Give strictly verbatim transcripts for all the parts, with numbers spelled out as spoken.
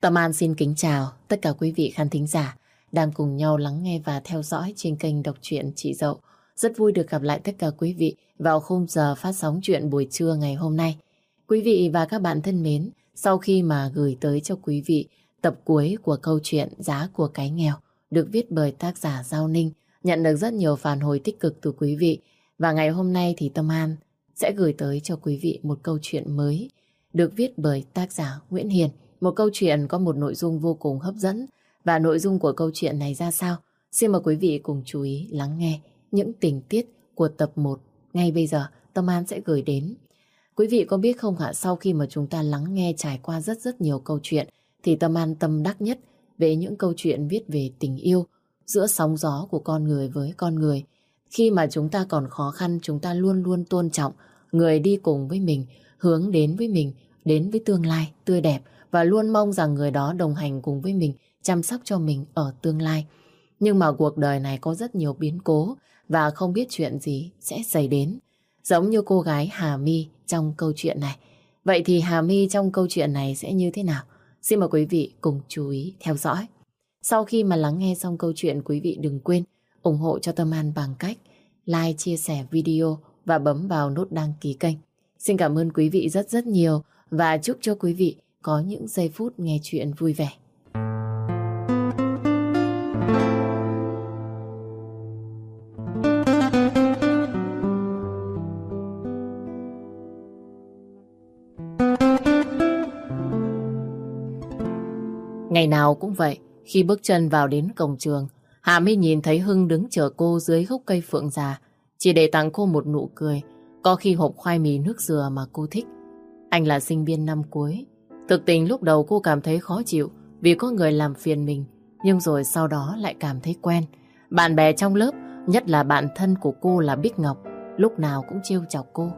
Tâm An xin kính chào tất cả quý vị khán thính giả đang cùng nhau lắng nghe và theo dõi trên kênh Đọc truyện Chị Dậu. Rất vui được gặp lại tất cả quý vị vào khung giờ phát sóng chuyện buổi trưa ngày hôm nay. Quý vị và các bạn thân mến, sau khi mà gửi tới cho quý vị tập cuối của câu chuyện Giá của cái nghèo được viết bởi tác giả Giao Ninh, nhận được rất nhiều phản hồi tích cực từ quý vị. Và ngày hôm nay thì Tâm An sẽ gửi tới cho quý vị một câu chuyện mới được viết bởi tác giả Nguyễn Hiền. Một câu chuyện có một nội dung vô cùng hấp dẫn. Và nội dung của câu chuyện này ra sao? Xin mời quý vị cùng chú ý lắng nghe những tình tiết của tập một. Ngay bây giờ Tâm An sẽ gửi đến. Quý vị có biết không ạ, sau khi mà chúng ta lắng nghe trải qua rất rất nhiều câu chuyện thì Tâm An tâm đắc nhất về những câu chuyện viết về tình yêu giữa sóng gió của con người với con người. Khi mà chúng ta còn khó khăn, chúng ta luôn luôn tôn trọng người đi cùng với mình, hướng đến với mình, đến với tương lai tươi đẹp và luôn mong rằng người đó đồng hành cùng với mình, chăm sóc cho mình ở tương lai. Nhưng mà cuộc đời này có rất nhiều biến cố và không biết chuyện gì sẽ xảy đến. Giống như cô gái Hà My trong câu chuyện này. Vậy thì Hà My trong câu chuyện này sẽ như thế nào? Xin mời quý vị cùng chú ý theo dõi. Sau khi mà lắng nghe xong câu chuyện, quý vị đừng quên ủng hộ cho Tâm An bằng cách like, chia sẻ video và bấm vào nút đăng ký kênh. Xin cảm ơn quý vị rất rất nhiều và chúc cho quý vị có những giây phút nghe chuyện vui vẻ. Ngày nào cũng vậy, khi bước chân vào đến cổng trường, Hà My nhìn thấy Hưng đứng chờ cô dưới gốc cây phượng già, chỉ để tặng cô một nụ cười, có khi hộp khoai mì nước dừa mà cô thích. Anh là sinh viên năm cuối. Thực tình lúc đầu cô cảm thấy khó chịu vì có người làm phiền mình, nhưng rồi sau đó lại cảm thấy quen. Bạn bè trong lớp, nhất là bạn thân của cô là Bích Ngọc, lúc nào cũng trêu chọc cô.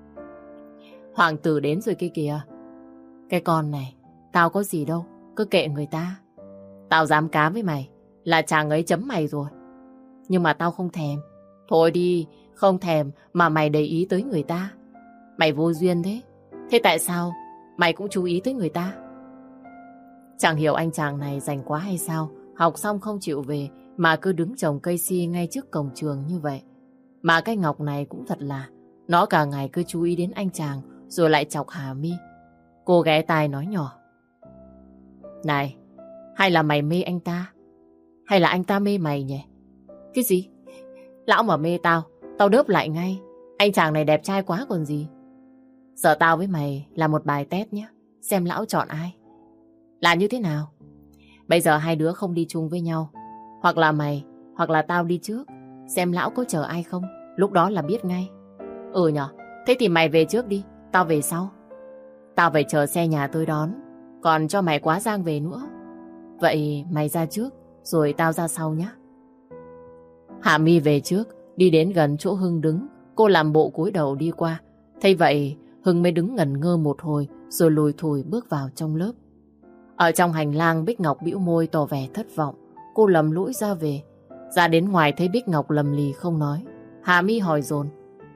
Hoàng tử đến rồi kia kìa. Cái con này, tao có gì đâu, cứ kệ người ta. Tao dám cá với mày là chàng ấy chấm mày rồi. Nhưng mà tao không thèm. Thôi đi, không thèm mà mày để ý tới người ta. Mày vô duyên thế. Thế tại sao mày cũng chú ý tới người ta? Chẳng hiểu anh chàng này rảnh quá hay sao, học xong không chịu về mà cứ đứng trồng cây si ngay trước cổng trường như vậy. Mà cái Ngọc này cũng thật là, nó cả ngày cứ chú ý đến anh chàng rồi lại chọc Hà My. Cô ghé tai nói nhỏ: Này, hay là mày mê anh ta? Hay là anh ta mê mày nhỉ? Cái gì? Lão mà mê tao, tao đớp lại ngay. Anh chàng này đẹp trai quá còn gì. Giờ tao với mày là một bài test nhé, xem lão chọn ai. Là như thế nào? Bây giờ hai đứa không đi chung với nhau, hoặc là mày hoặc là tao đi trước, xem lão có chờ ai không, lúc đó là biết ngay. Ừ nhở, thế thì mày về trước đi, tao về sau. Tao phải chờ xe nhà tôi đón, còn cho mày quá giang về nữa. Vậy mày ra trước rồi tao ra sau nhé. Hạ My về trước, đi đến gần chỗ Hưng đứng. Cô làm bộ cúi đầu đi qua. Thấy vậy Hưng mới đứng ngẩn ngơ một hồi rồi lùi thủi bước vào trong lớp. Ở trong hành lang, Bích Ngọc bĩu môi tỏ vẻ thất vọng. Cô lầm lũi ra về. Ra đến ngoài thấy Bích Ngọc lầm lì không nói. Hạ My hỏi dồn: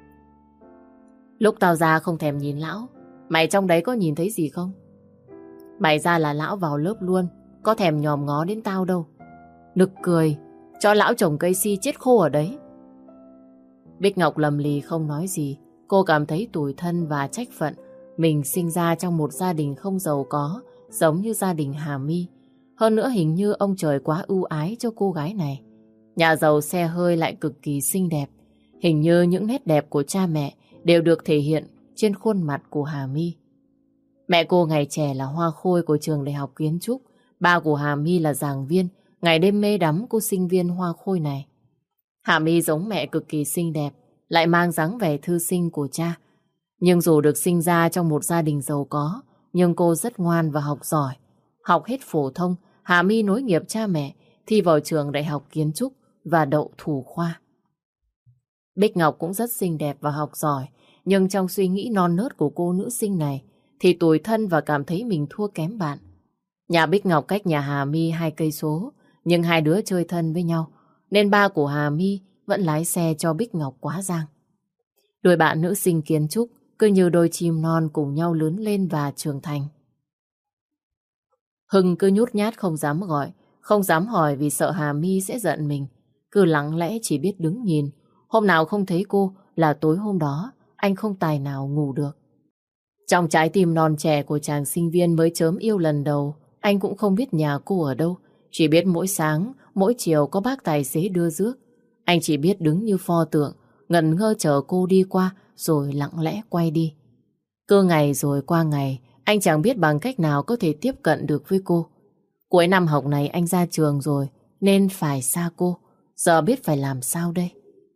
Lúc tao ra không thèm nhìn lão, mày trong đấy có nhìn thấy gì không? Mày ra là lão vào lớp luôn, có thèm nhòm ngó đến tao đâu. Nực cười, cho lão trồng cây si chết khô ở đấy. Bích Ngọc lầm lì không nói gì. Cô cảm thấy tủi thân và trách phận. Mình sinh ra trong một gia đình không giàu có, giống như gia đình Hà My. Hơn nữa hình như ông trời quá ưu ái cho cô gái này. Nhà giàu xe hơi lại cực kỳ xinh đẹp. Hình như những nét đẹp của cha mẹ đều được thể hiện trên khuôn mặt của Hà My. Mẹ cô ngày trẻ là hoa khôi của trường đại học kiến trúc. Ba của Hà My là giảng viên, ngày đêm mê đắm cô sinh viên hoa khôi này. Hà My giống mẹ cực kỳ xinh đẹp, lại mang dáng vẻ thư sinh của cha. Nhưng dù được sinh ra trong một gia đình giàu có, nhưng cô rất ngoan và học giỏi. Học hết phổ thông, Hà My nối nghiệp cha mẹ, thi vào trường đại học kiến trúc và đậu thủ khoa. Bích Ngọc cũng rất xinh đẹp và học giỏi, nhưng trong suy nghĩ non nớt của cô nữ sinh này thì tủi thân và cảm thấy mình thua kém bạn. Nhà Bích Ngọc cách nhà Hà My hai cây số, nhưng hai đứa chơi thân với nhau, nên ba của Hà My vẫn lái xe cho Bích Ngọc quá giang. Đôi bạn nữ sinh kiến trúc cứ như đôi chim non cùng nhau lớn lên và trưởng thành. Hưng cứ nhút nhát không dám gọi, không dám hỏi vì sợ Hà My sẽ giận mình. Cứ lặng lẽ chỉ biết đứng nhìn. Hôm nào không thấy cô là tối hôm đó anh không tài nào ngủ được. Trong trái tim non trẻ của chàng sinh viên mới chớm yêu lần đầu, anh cũng không biết nhà cô ở đâu. Chỉ biết mỗi sáng, mỗi chiều có bác tài xế đưa rước. Anh chỉ biết đứng như pho tượng, ngẩn ngơ chờ cô đi qua rồi lặng lẽ quay đi. Cứ ngày rồi qua ngày, anh chẳng biết bằng cách nào có thể tiếp cận được với cô. Cuối năm học này anh ra trường rồi, nên phải xa cô. Giờ biết phải làm sao đây?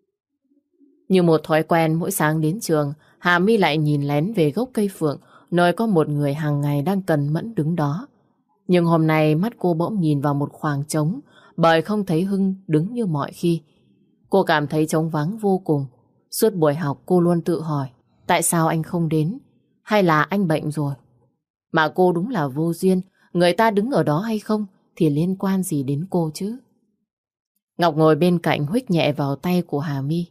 Như một thói quen mỗi sáng đến trường, Hà My lại nhìn lén về gốc cây phượng, nơi có một người hàng ngày đang cần mẫn đứng đó. Nhưng hôm nay mắt cô bỗng nhìn vào một khoảng trống, bởi không thấy Hưng đứng như mọi khi. Cô cảm thấy trống vắng vô cùng. Suốt buổi học cô luôn tự hỏi, tại sao anh không đến? Hay là anh bệnh rồi? Mà cô đúng là vô duyên, người ta đứng ở đó hay không thì liên quan gì đến cô chứ? Ngọc ngồi bên cạnh huých nhẹ vào tay của Hà My.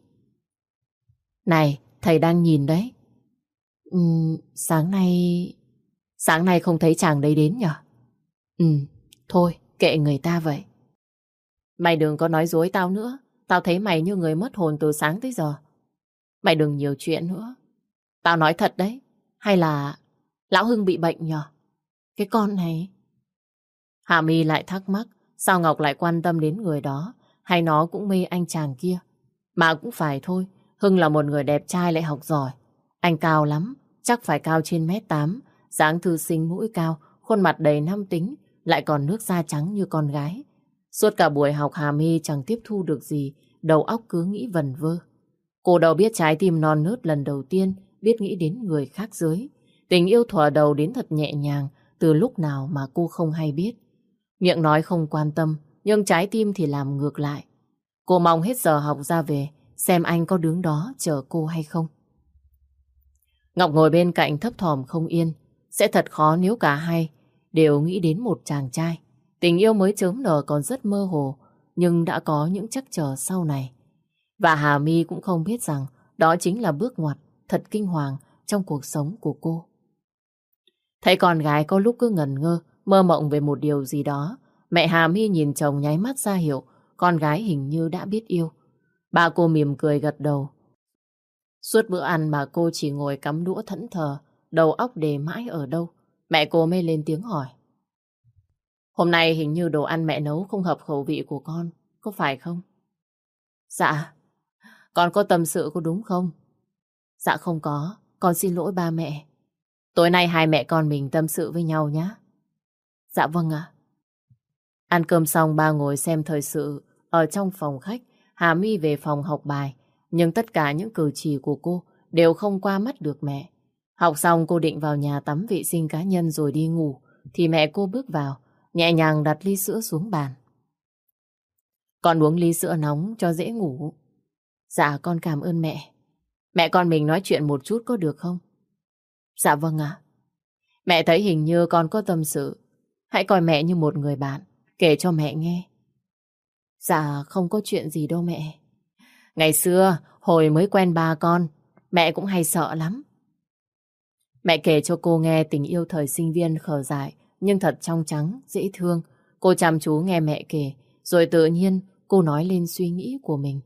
Này, thầy đang nhìn đấy. Ừm, sáng nay... Sáng nay không thấy chàng đấy đến nhỉ? Ừ, thôi, kệ người ta vậy. Mày đừng có nói dối tao nữa. Tao thấy mày như người mất hồn từ sáng tới giờ. Mày đừng nhiều chuyện nữa. Tao nói thật đấy. Hay là Lão Hưng bị bệnh nhỉ? Cái con này... Hà My lại thắc mắc, sao Ngọc lại quan tâm đến người đó, hay nó cũng mê anh chàng kia? Mà cũng phải thôi, Hưng là một người đẹp trai lại học giỏi. Anh cao lắm, chắc phải cao trên mét tám, dáng thư sinh mũi cao, khuôn mặt đầy nam tính, lại còn nước da trắng như con gái. Suốt cả buổi học Hà My chẳng tiếp thu được gì, đầu óc cứ nghĩ vẩn vơ. Cô đâu biết trái tim non nớt lần đầu tiên biết nghĩ đến người khác giới. Tình yêu thuở đầu đến thật nhẹ nhàng, từ lúc nào mà cô không hay biết. Miệng nói không quan tâm, nhưng trái tim thì làm ngược lại. Cô mong hết giờ học ra về, xem anh có đứng đó chờ cô hay không. Ngọc ngồi bên cạnh thấp thỏm không yên. Sẽ thật khó nếu cả hai đều nghĩ đến một chàng trai. Tình yêu mới chớm nở còn rất mơ hồ, nhưng đã có những trắc trở sau này. Và Hà My cũng không biết rằng đó chính là bước ngoặt thật kinh hoàng trong cuộc sống của cô. Thấy con gái có lúc cứ ngẩn ngơ, mơ mộng về một điều gì đó, mẹ Hà My nhìn chồng nháy mắt ra hiệu con gái hình như đã biết yêu. Ba cô mỉm cười gật đầu. Suốt bữa ăn mà cô chỉ ngồi cắm đũa thẫn thờ, đầu óc để mãi ở đâu. Mẹ cô mới lên tiếng hỏi. Hôm nay hình như đồ ăn mẹ nấu không hợp khẩu vị của con, có phải không? Dạ, con có tâm sự có đúng không? Dạ không có, con xin lỗi ba mẹ. Tối nay hai mẹ con mình tâm sự với nhau nhé. Dạ vâng ạ. Ăn cơm xong ba ngồi xem thời sự ở trong phòng khách. Hà My về phòng học bài, nhưng tất cả những cử chỉ của cô đều không qua mắt được mẹ. Học xong cô định vào nhà tắm vệ sinh cá nhân rồi đi ngủ, thì mẹ cô bước vào, nhẹ nhàng đặt ly sữa xuống bàn. Con uống ly sữa nóng cho dễ ngủ. Dạ con cảm ơn mẹ. Mẹ con mình nói chuyện một chút có được không? Dạ vâng ạ. Mẹ thấy hình như con có tâm sự. Hãy coi mẹ như một người bạn, kể cho mẹ nghe. Dạ không có chuyện gì đâu mẹ. Ngày xưa, hồi mới quen ba con, mẹ cũng hay sợ lắm. Mẹ kể cho cô nghe tình yêu thời sinh viên khờ dại, nhưng thật trong trắng, dễ thương. Cô chăm chú nghe mẹ kể, rồi tự nhiên cô nói lên suy nghĩ của mình.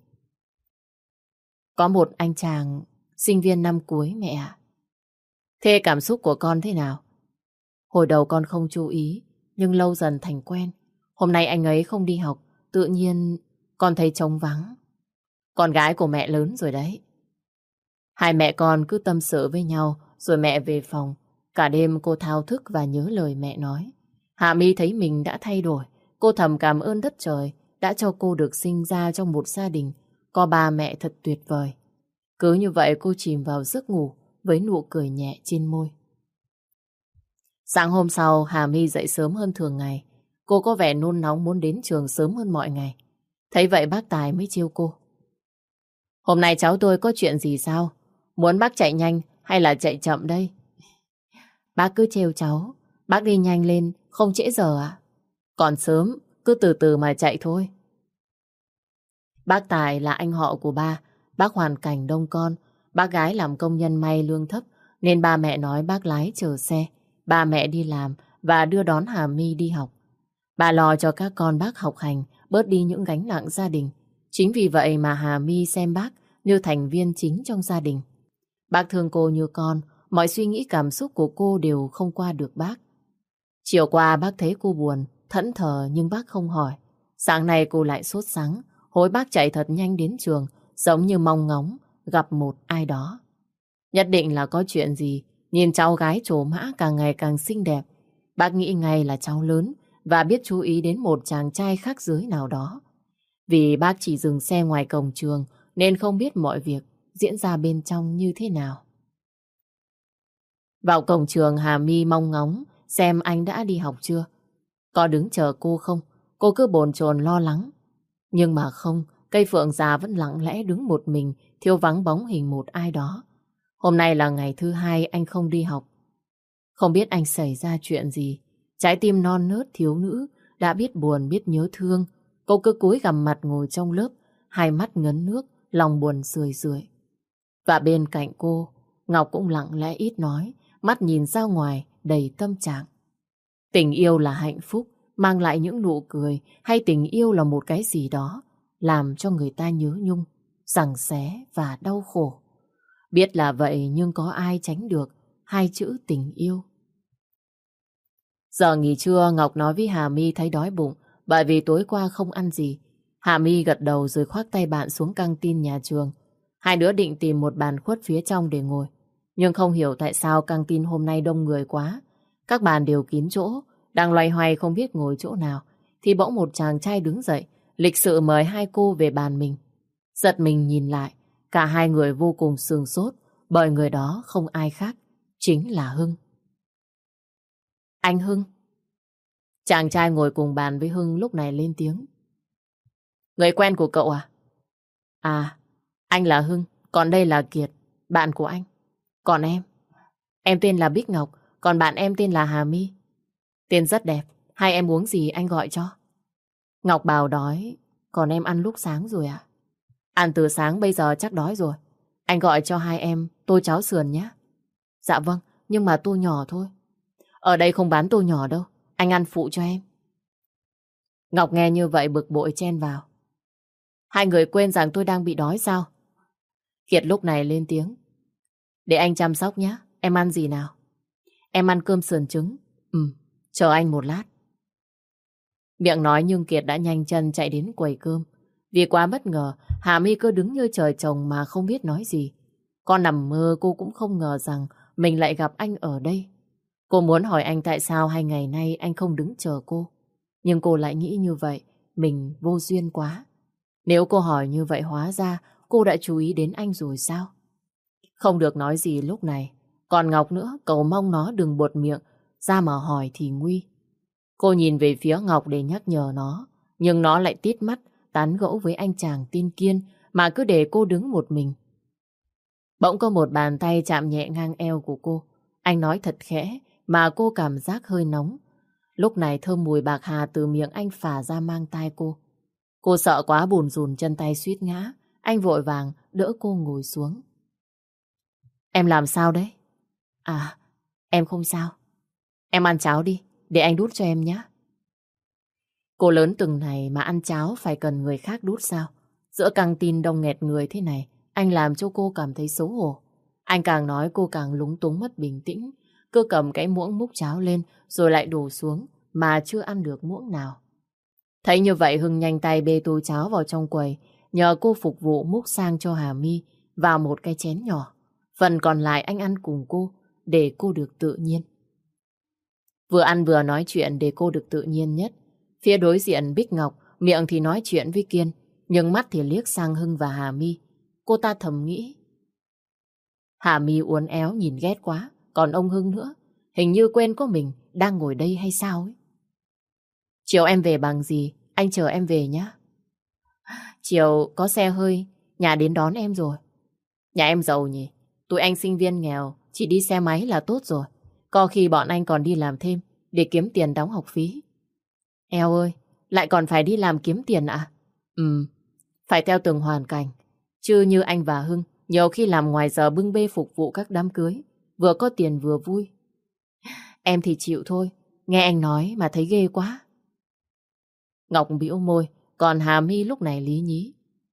Có một anh chàng sinh viên năm cuối mẹ ạ. Thế cảm xúc của con thế nào? Hồi đầu con không chú ý, nhưng lâu dần thành quen. Hôm nay anh ấy không đi học, tự nhiên con thấy trống vắng. Con gái của mẹ lớn rồi đấy. Hai mẹ con cứ tâm sự với nhau, rồi mẹ về phòng. Cả đêm cô thao thức và nhớ lời mẹ nói. Hạ My thấy mình đã thay đổi. Cô thầm cảm ơn đất trời đã cho cô được sinh ra trong một gia đình có ba mẹ thật tuyệt vời. Cứ như vậy cô chìm vào giấc ngủ với nụ cười nhẹ trên môi. Sáng hôm sau, Hà My dậy sớm hơn thường ngày. Cô có vẻ nôn nóng muốn đến trường sớm hơn mọi ngày. Thấy vậy bác Tài mới trêu cô. Hôm nay cháu tôi có chuyện gì sao? Muốn bác chạy nhanh hay là chạy chậm đây? Bác cứ trêu cháu. Bác đi nhanh lên, không trễ giờ à? Còn sớm, cứ từ từ mà chạy thôi. Bác Tài là anh họ của ba. Bác hoàn cảnh đông con. Bác gái làm công nhân may lương thấp, nên ba mẹ nói bác lái chở xe. Ba mẹ đi làm, và đưa đón Hà My đi học. Bà lo cho các con bác học hành, bớt đi những gánh nặng gia đình. Chính vì vậy mà Hà My xem bác như thành viên chính trong gia đình. Bác thương cô như con, mọi suy nghĩ cảm xúc của cô đều không qua được bác. Chiều qua bác thấy cô buồn, thẫn thờ nhưng bác không hỏi. Sáng nay cô lại sốt sắng, hối bác chạy thật nhanh đến trường, giống như mong ngóng gặp một ai đó. Nhất định là có chuyện gì, nhìn cháu gái trổ mã càng ngày càng xinh đẹp. Bác nghĩ ngay là cháu lớn và biết chú ý đến một chàng trai khác giới nào đó. Vì bác chỉ dừng xe ngoài cổng trường nên không biết mọi việc diễn ra bên trong như thế nào. Vào cổng trường, Hà My mong ngóng xem anh đã đi học chưa. Có đứng chờ cô không? Cô cứ bồn chồn lo lắng. Nhưng mà không, cây phượng già vẫn lặng lẽ đứng một mình, thiếu vắng bóng hình một ai đó. Hôm nay là ngày thứ hai anh không đi học. Không biết anh xảy ra chuyện gì. Trái tim non nớt thiếu nữ đã biết buồn biết nhớ thương. Cô cứ cúi gằm mặt ngồi trong lớp, hai mắt ngấn nước, lòng buồn sười sười. Và bên cạnh cô, Ngọc cũng lặng lẽ ít nói, mắt nhìn ra ngoài đầy tâm trạng. Tình yêu là hạnh phúc, mang lại những nụ cười, hay tình yêu là một cái gì đó làm cho người ta nhớ nhung, giằng xé và đau khổ. Biết là vậy nhưng có ai tránh được hai chữ tình yêu. Giờ nghỉ trưa, Ngọc nói với Hà My thấy đói bụng bởi vì tối qua không ăn gì. Hà My gật đầu rồi khoác tay bạn xuống căng tin nhà trường. Hai đứa định tìm một bàn khuất phía trong để ngồi. Nhưng không hiểu tại sao căng tin hôm nay đông người quá. Các bàn đều kín chỗ, đang loay hoay không biết ngồi chỗ nào. Thì bỗng một chàng trai đứng dậy, lịch sự mời hai cô về bàn mình. Giật mình nhìn lại, cả hai người vô cùng sửng sốt bởi người đó không ai khác, chính là Hưng. Anh Hưng. Chàng trai ngồi cùng bàn với Hưng lúc này lên tiếng. Người quen của cậu à? À, anh là Hưng, còn đây là Kiệt, bạn của anh. Còn em? Em tên là Bích Ngọc, còn bạn em tên là Hà My. Tên rất đẹp, hai em uống gì anh gọi cho? Ngọc bảo đói, còn em ăn lúc sáng rồi à? Ăn từ sáng, bây giờ chắc đói rồi. Anh gọi cho hai em tô cháo sườn nhé. Dạ vâng, nhưng mà tô nhỏ thôi. Ở đây không bán tô nhỏ đâu, anh ăn phụ cho em. Ngọc nghe như vậy bực bội chen vào. Hai người quên rằng tôi đang bị đói sao? Kiệt lúc này lên tiếng. Để anh chăm sóc nhé, em ăn gì nào? Em ăn cơm sườn trứng. Ừ, chờ anh một lát. Miệng nói nhưng Kiệt đã nhanh chân chạy đến quầy cơm. Vì quá bất ngờ, Hà My cứ đứng như trời trồng mà không biết nói gì. Con nằm mơ cô cũng không ngờ rằng mình lại gặp anh ở đây. Cô muốn hỏi anh tại sao hai ngày nay anh không đứng chờ cô. Nhưng cô lại nghĩ như vậy, mình vô duyên quá. Nếu cô hỏi như vậy hóa ra cô đã chú ý đến anh rồi sao? Không được nói gì lúc này. Còn Ngọc nữa, cầu mong nó đừng buột miệng, ra mà hỏi thì nguy. Cô nhìn về phía Ngọc để nhắc nhở nó, nhưng nó lại tít mắt, tán gẫu với anh chàng tin kiên mà cứ để cô đứng một mình. Bỗng có một bàn tay chạm nhẹ ngang eo của cô. Anh nói thật khẽ mà cô cảm giác hơi nóng. Lúc này thơm mùi bạc hà từ miệng anh phả ra mang tai cô. Cô sợ quá bùn rùn chân tay suýt ngã. Anh vội vàng đỡ cô ngồi xuống. Em làm sao đấy? À, em không sao. Em ăn cháo đi, để anh đút cho em nhé. Cô lớn từng này mà ăn cháo phải cần người khác đút sao? Giữa căng tin đông nghẹt người thế này, anh làm cho cô cảm thấy xấu hổ. Anh càng nói cô càng lúng túng mất bình tĩnh. Cứ cầm cái muỗng múc cháo lên rồi lại đổ xuống mà chưa ăn được muỗng nào. Thấy như vậy Hưng nhanh tay bê tô cháo vào trong quầy, nhờ cô phục vụ múc sang cho Hà My vào một cái chén nhỏ. Phần còn lại anh ăn cùng cô để cô được tự nhiên. Vừa ăn vừa nói chuyện để cô được tự nhiên nhất. Phía đối diện Bích Ngọc miệng thì nói chuyện với Kiên, nhưng mắt thì liếc sang Hưng và Hà My. Cô ta thầm nghĩ. Hà My uốn éo nhìn ghét quá, còn ông Hưng nữa, hình như quên có mình đang ngồi đây hay sao ấy. Chiều em về bằng gì? Anh chờ em về nhé. Chiều có xe hơi, nhà đến đón em rồi. Nhà em giàu nhỉ? Tụi anh sinh viên nghèo, chỉ đi xe máy là tốt rồi. Có khi bọn anh còn đi làm thêm để kiếm tiền đóng học phí. Eo ơi, lại còn phải đi làm kiếm tiền à? Ừ, phải theo từng hoàn cảnh. Chứ như anh và Hưng, nhiều khi làm ngoài giờ bưng bê phục vụ các đám cưới, vừa có tiền vừa vui. Em thì chịu thôi, nghe anh nói mà thấy ghê quá. Ngọc bĩu môi, còn Hà My lúc này lý nhí.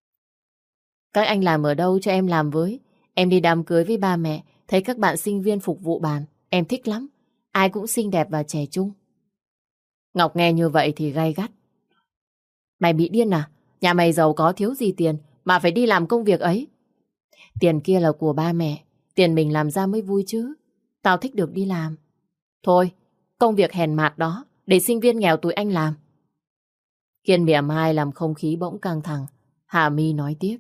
Các anh làm ở đâu cho em làm với? Em đi đám cưới với ba mẹ, thấy các bạn sinh viên phục vụ bàn, em thích lắm. Ai cũng xinh đẹp và trẻ trung. Ngọc nghe như vậy thì gay gắt. Mày bị điên à? Nhà mày giàu có thiếu gì tiền mà phải đi làm công việc ấy? Tiền kia là của ba mẹ, tiền mình làm ra mới vui chứ. Tao thích được đi làm. Thôi, công việc hèn mạt đó, để sinh viên nghèo tụi anh làm. Kiên mỉa mai làm không khí bỗng căng thẳng. Hà My nói tiếp.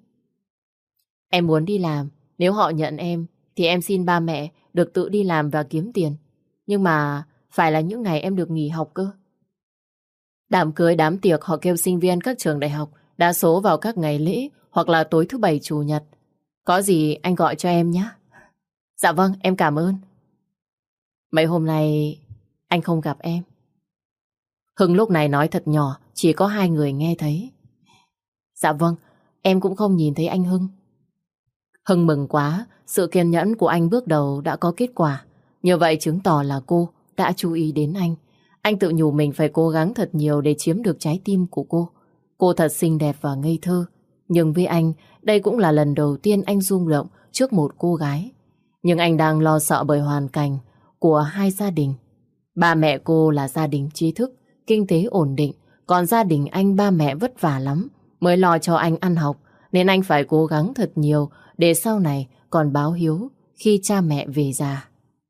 Em muốn đi làm, nếu họ nhận em, thì em xin ba mẹ được tự đi làm và kiếm tiền. Nhưng mà phải là những ngày em được nghỉ học cơ. Đám cưới, đám tiệc họ kêu sinh viên các trường đại học, đa số vào các ngày lễ hoặc là tối thứ bảy chủ nhật. Có gì anh gọi cho em nhé. Dạ vâng, em cảm ơn. Mấy hôm nay anh không gặp em. Hưng lúc này nói thật nhỏ, chỉ có hai người nghe thấy. Dạ vâng, em cũng không nhìn thấy anh Hưng. Hưng mừng quá, sự kiên nhẫn của anh bước đầu đã có kết quả. Như vậy chứng tỏ là cô đã chú ý đến anh. Anh tự nhủ mình phải cố gắng thật nhiều để chiếm được trái tim của cô. Cô thật xinh đẹp và ngây thơ. Nhưng với anh, đây cũng là lần đầu tiên anh rung động trước một cô gái. Nhưng anh đang lo sợ bởi hoàn cảnh của hai gia đình. Ba mẹ cô là gia đình trí thức, kinh tế ổn định. Còn gia đình anh ba mẹ vất vả lắm mới lo cho anh ăn học. Nên anh phải cố gắng thật nhiều để sau này còn báo hiếu khi cha mẹ về già.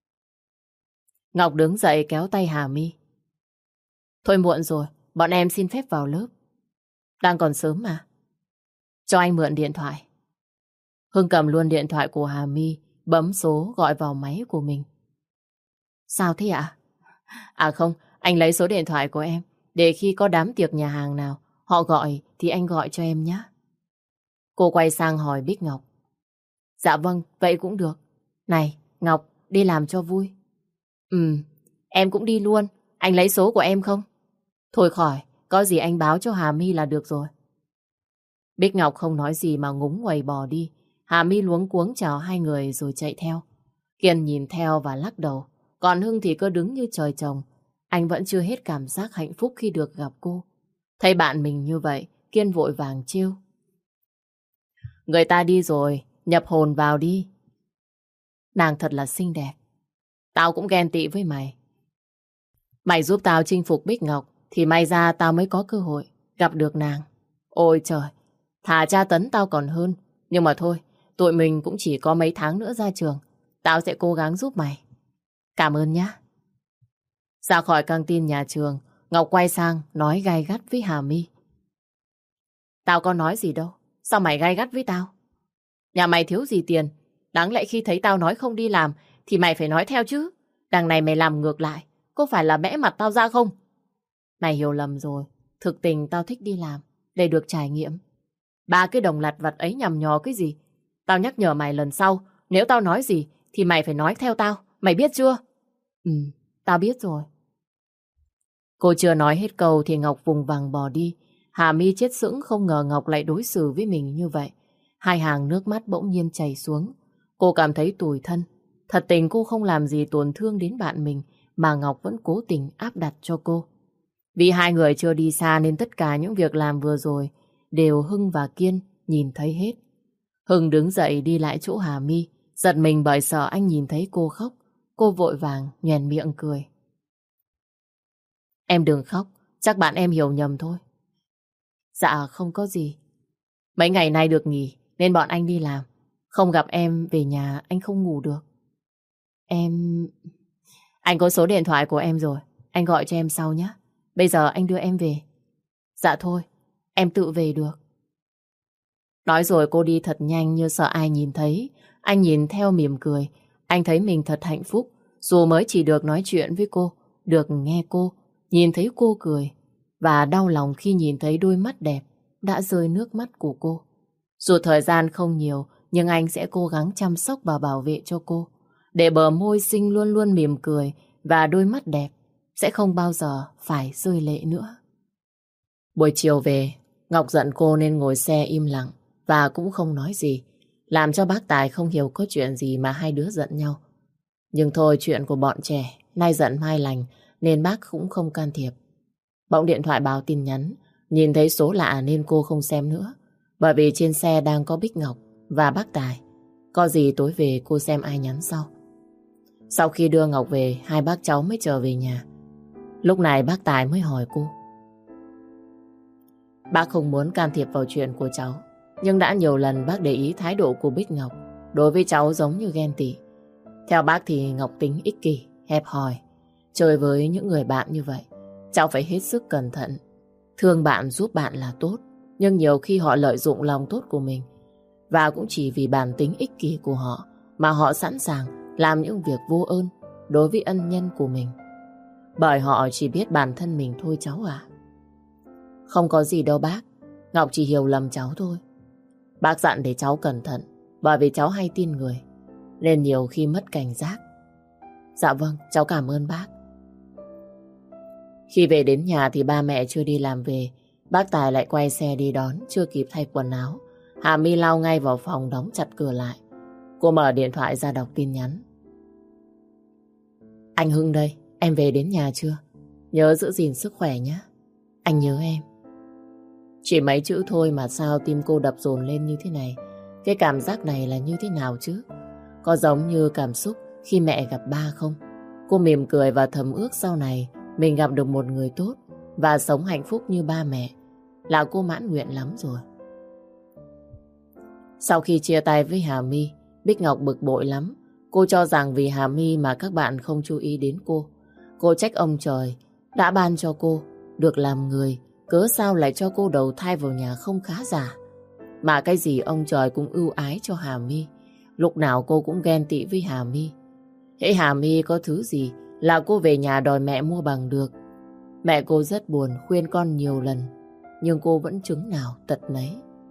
Ngọc đứng dậy kéo tay Hà My. Thôi muộn rồi, bọn em xin phép vào lớp. Đang còn sớm mà. Cho anh mượn điện thoại. Hưng cầm luôn điện thoại của Hà My, bấm số gọi vào máy của mình. Sao thế ạ? À không, anh lấy số điện thoại của em, để khi có đám tiệc nhà hàng nào họ gọi thì anh gọi cho em nhé. Cô quay sang hỏi Bích Ngọc. Dạ vâng, vậy cũng được. Này, Ngọc, đi làm cho vui. Ừ, em cũng đi luôn. Anh lấy số của em không? Thôi khỏi, có gì anh báo cho Hà My là được rồi. Bích Ngọc không nói gì mà ngúng nguầy bỏ đi. Hà My luống cuống chào hai người rồi chạy theo. Kiên nhìn theo và lắc đầu. Còn Hưng thì cứ đứng như trời trồng. Anh vẫn chưa hết cảm giác hạnh phúc khi được gặp cô. Thấy bạn mình như vậy, Kiên vội vàng trêu. Người ta đi rồi, nhập hồn vào đi. Nàng thật là xinh đẹp. Tao cũng ghen tị với mày. Mày giúp tao chinh phục Bích Ngọc thì may ra tao mới có cơ hội gặp được nàng. Ôi trời, thà tra tấn tao còn hơn. Nhưng mà thôi, tụi mình cũng chỉ có mấy tháng nữa ra trường. Tao sẽ cố gắng giúp mày. Cảm ơn nhá. Ra khỏi căng tin nhà trường, Ngọc quay sang nói gay gắt với Hà My. Tao có nói gì đâu, sao mày gay gắt với tao? Nhà mày thiếu gì tiền, đáng lẽ khi thấy tao nói không đi làm thì mày phải nói theo chứ. Đằng này mày làm ngược lại, có phải là bẽ mặt tao ra không? Mày hiểu lầm rồi, thực tình tao thích đi làm để được trải nghiệm. Ba cái đồng lặt vặt ấy nhằm nhò cái gì? Tao nhắc nhở mày lần sau, nếu tao nói gì thì mày phải nói theo tao, mày biết chưa? Ừ, tao biết rồi. Cô chưa nói hết câu thì Ngọc vùng vằng bỏ đi. Hà My chết sững không ngờ Ngọc lại đối xử với mình như vậy. Hai hàng nước mắt bỗng nhiên chảy xuống. Cô cảm thấy tủi thân. Thật tình cô không làm gì tổn thương đến bạn mình mà Ngọc vẫn cố tình áp đặt cho cô. Vì hai người chưa đi xa nên tất cả những việc làm vừa rồi đều Hưng và Kiên nhìn thấy hết. Hưng đứng dậy đi lại chỗ Hà My, giật mình bởi sợ anh nhìn thấy cô khóc. Cô vội vàng nhoẻn miệng cười. Em đừng khóc, chắc bạn em hiểu nhầm thôi. Dạ không có gì. Mấy ngày nay được nghỉ nên bọn anh đi làm. Không gặp em về nhà anh không ngủ được. Em... Anh có số điện thoại của em rồi, anh gọi cho em sau nhé. Bây giờ anh đưa em về. Dạ thôi, em tự về được. Nói rồi cô đi thật nhanh như sợ ai nhìn thấy. Anh nhìn theo mỉm cười. Anh thấy mình thật hạnh phúc. Dù mới chỉ được nói chuyện với cô, được nghe cô, nhìn thấy cô cười. Và đau lòng khi nhìn thấy đôi mắt đẹp đã rơi nước mắt của cô. Dù thời gian không nhiều, nhưng anh sẽ cố gắng chăm sóc và bảo vệ cho cô. Để bờ môi xinh luôn luôn mỉm cười và đôi mắt đẹp sẽ không bao giờ phải rơi lệ nữa. Buổi chiều về, Ngọc giận cô nên ngồi xe im lặng và cũng không nói gì, làm cho bác Tài không hiểu có chuyện gì mà hai đứa giận nhau. Nhưng thôi, chuyện của bọn trẻ nay giận mai lành nên bác cũng không can thiệp. Bỗng điện thoại báo tin nhắn, nhìn thấy số lạ nên cô không xem nữa. Bởi vì trên xe đang có Bích Ngọc và bác Tài. Có gì tối về cô xem ai nhắn sau. Sau khi đưa Ngọc về, hai bác cháu mới trở về nhà. Lúc này bác Tài mới hỏi cô. Bác không muốn can thiệp vào chuyện của cháu, nhưng đã nhiều lần bác để ý thái độ của Bích Ngọc đối với cháu giống như ghen tị. Theo bác thì Ngọc tính ích kỷ, hẹp hòi. Chơi với những người bạn như vậy, cháu phải hết sức cẩn thận. Thương bạn giúp bạn là tốt, nhưng nhiều khi họ lợi dụng lòng tốt của mình. Và cũng chỉ vì bản tính ích kỷ của họ mà họ sẵn sàng làm những việc vô ơn đối với ân nhân của mình. Bởi họ chỉ biết bản thân mình thôi cháu à. Không có gì đâu bác, Ngọc chỉ hiểu lầm cháu thôi. Bác dặn để cháu cẩn thận, bởi vì cháu hay tin người, nên nhiều khi mất cảnh giác. Dạ vâng, cháu cảm ơn bác. Khi về đến nhà thì ba mẹ chưa đi làm về. Bác Tài lại quay xe đi đón, chưa kịp thay quần áo. Hà My lao ngay vào phòng đóng chặt cửa lại. Cô mở điện thoại ra đọc tin nhắn. Anh Hưng đây, em về đến nhà chưa? Nhớ giữ gìn sức khỏe nhé. Anh nhớ em. Chỉ mấy chữ thôi mà sao tim cô đập dồn lên như thế này? Cái cảm giác này là như thế nào chứ? Có giống như cảm xúc khi mẹ gặp ba không? Cô mỉm cười và thầm ước sau này mình gặp được một người tốt và sống hạnh phúc như ba mẹ. Là cô mãn nguyện lắm rồi. Sau khi chia tay với Hà My, Bích Ngọc bực bội lắm. Cô cho rằng vì Hà My mà các bạn không chú ý đến cô. Cô trách ông trời đã ban cho cô được làm người, cớ sao lại cho cô đầu thai vào nhà không khá giả. Mà cái gì ông trời cũng ưu ái cho Hà My. Lúc nào cô cũng ghen tị với Hà My. Hễ Hà My có thứ gì là cô về nhà đòi mẹ mua bằng được. Mẹ cô rất buồn, khuyên con nhiều lần, nhưng cô vẫn chứng nào tật nấy.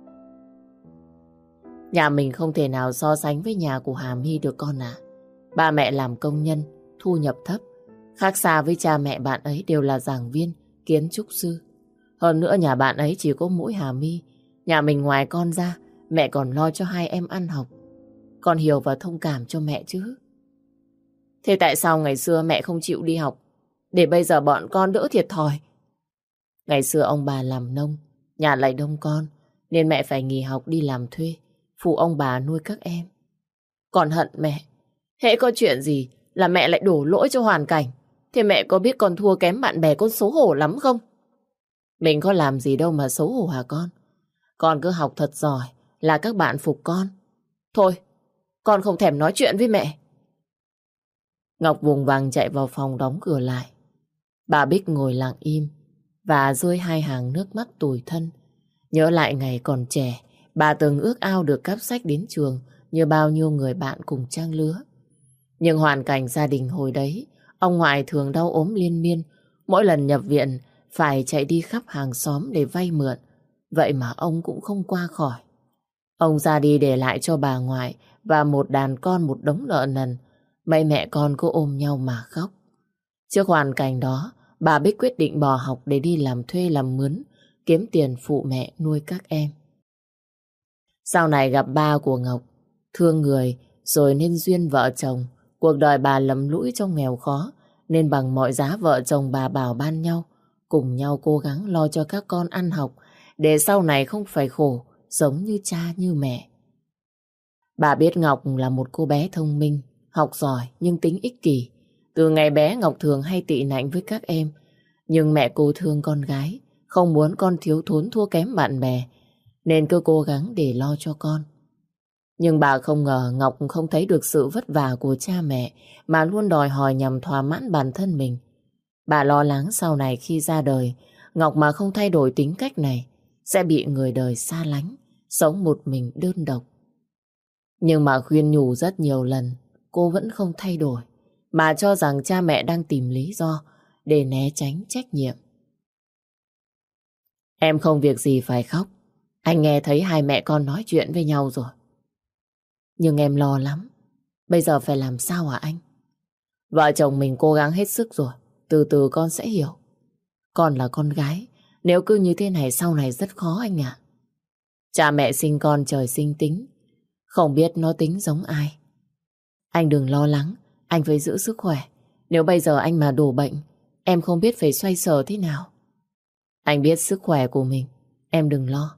Nhà mình không thể nào so sánh với nhà của Hà My được con ạ. Ba mẹ làm công nhân, thu nhập thấp, khác xa với cha mẹ bạn ấy đều là giảng viên, kiến trúc sư. Hơn nữa nhà bạn ấy chỉ có mỗi Hà My. Nhà mình ngoài con ra, mẹ còn lo cho hai em ăn học. Con hiểu và thông cảm cho mẹ chứ. Thế tại sao ngày xưa mẹ không chịu đi học, để bây giờ bọn con đỡ thiệt thòi? Ngày xưa ông bà làm nông, nhà lại đông con, nên mẹ phải nghỉ học đi làm thuê, phụ ông bà nuôi các em. Còn hận mẹ, hễ có chuyện gì là mẹ lại đổ lỗi cho hoàn cảnh. Thế mẹ có biết con thua kém bạn bè con xấu hổ lắm không? Mình có làm gì đâu mà xấu hổ hả con? Con cứ học thật giỏi là các bạn phục con. Thôi, con không thèm nói chuyện với mẹ. Ngọc vùng vằng chạy vào phòng đóng cửa lại. Bà Bích ngồi lặng im và rơi hai hàng nước mắt tủi thân. Nhớ lại ngày còn trẻ, bà từng ước ao được cắp sách đến trường như bao nhiêu người bạn cùng trang lứa. Nhưng hoàn cảnh gia đình hồi đấy, ông ngoại thường đau ốm liên miên, mỗi lần nhập viện phải chạy đi khắp hàng xóm để vay mượn. Vậy mà ông cũng không qua khỏi. Ông ra đi để lại cho bà ngoại và một đàn con một đống nợ nần. Mấy mẹ con cứ ôm nhau mà khóc. Trước hoàn cảnh đó, bà Bích quyết định bỏ học để đi làm thuê làm mướn, kiếm tiền phụ mẹ nuôi các em. Sau này gặp ba của Ngọc, thương người rồi nên duyên vợ chồng. Cuộc đời bà lầm lũi trong nghèo khó, nên bằng mọi giá vợ chồng bà bảo ban nhau, cùng nhau cố gắng lo cho các con ăn học, để sau này không phải khổ, giống như cha như mẹ. Bà biết Ngọc là một cô bé thông minh, học giỏi nhưng tính ích kỷ. Từ ngày bé Ngọc thường hay tị nạnh với các em. Nhưng mẹ cô thương con gái, không muốn con thiếu thốn thua kém bạn bè, nên cứ cố gắng để lo cho con. Nhưng bà không ngờ Ngọc không thấy được sự vất vả của cha mẹ, mà luôn đòi hỏi nhằm thỏa mãn bản thân mình. Bà lo lắng sau này khi ra đời, Ngọc mà không thay đổi tính cách này, sẽ bị người đời xa lánh, sống một mình đơn độc. Nhưng mà khuyên nhủ rất nhiều lần, cô vẫn không thay đổi, mà cho rằng cha mẹ đang tìm lý do để né tránh trách nhiệm. Em không việc gì phải khóc. Anh nghe thấy hai mẹ con nói chuyện với nhau rồi. Nhưng em lo lắm. Bây giờ phải làm sao hả anh? Vợ chồng mình cố gắng hết sức rồi. Từ từ con sẽ hiểu. Con là con gái. Nếu cứ như thế này sau này rất khó anh ạ. Cha mẹ sinh con trời sinh tính. Không biết nó tính giống ai. Anh đừng lo lắng. Anh phải giữ sức khỏe. Nếu bây giờ anh mà đổ bệnh em không biết phải xoay sở thế nào. Anh biết sức khỏe của mình, em đừng lo.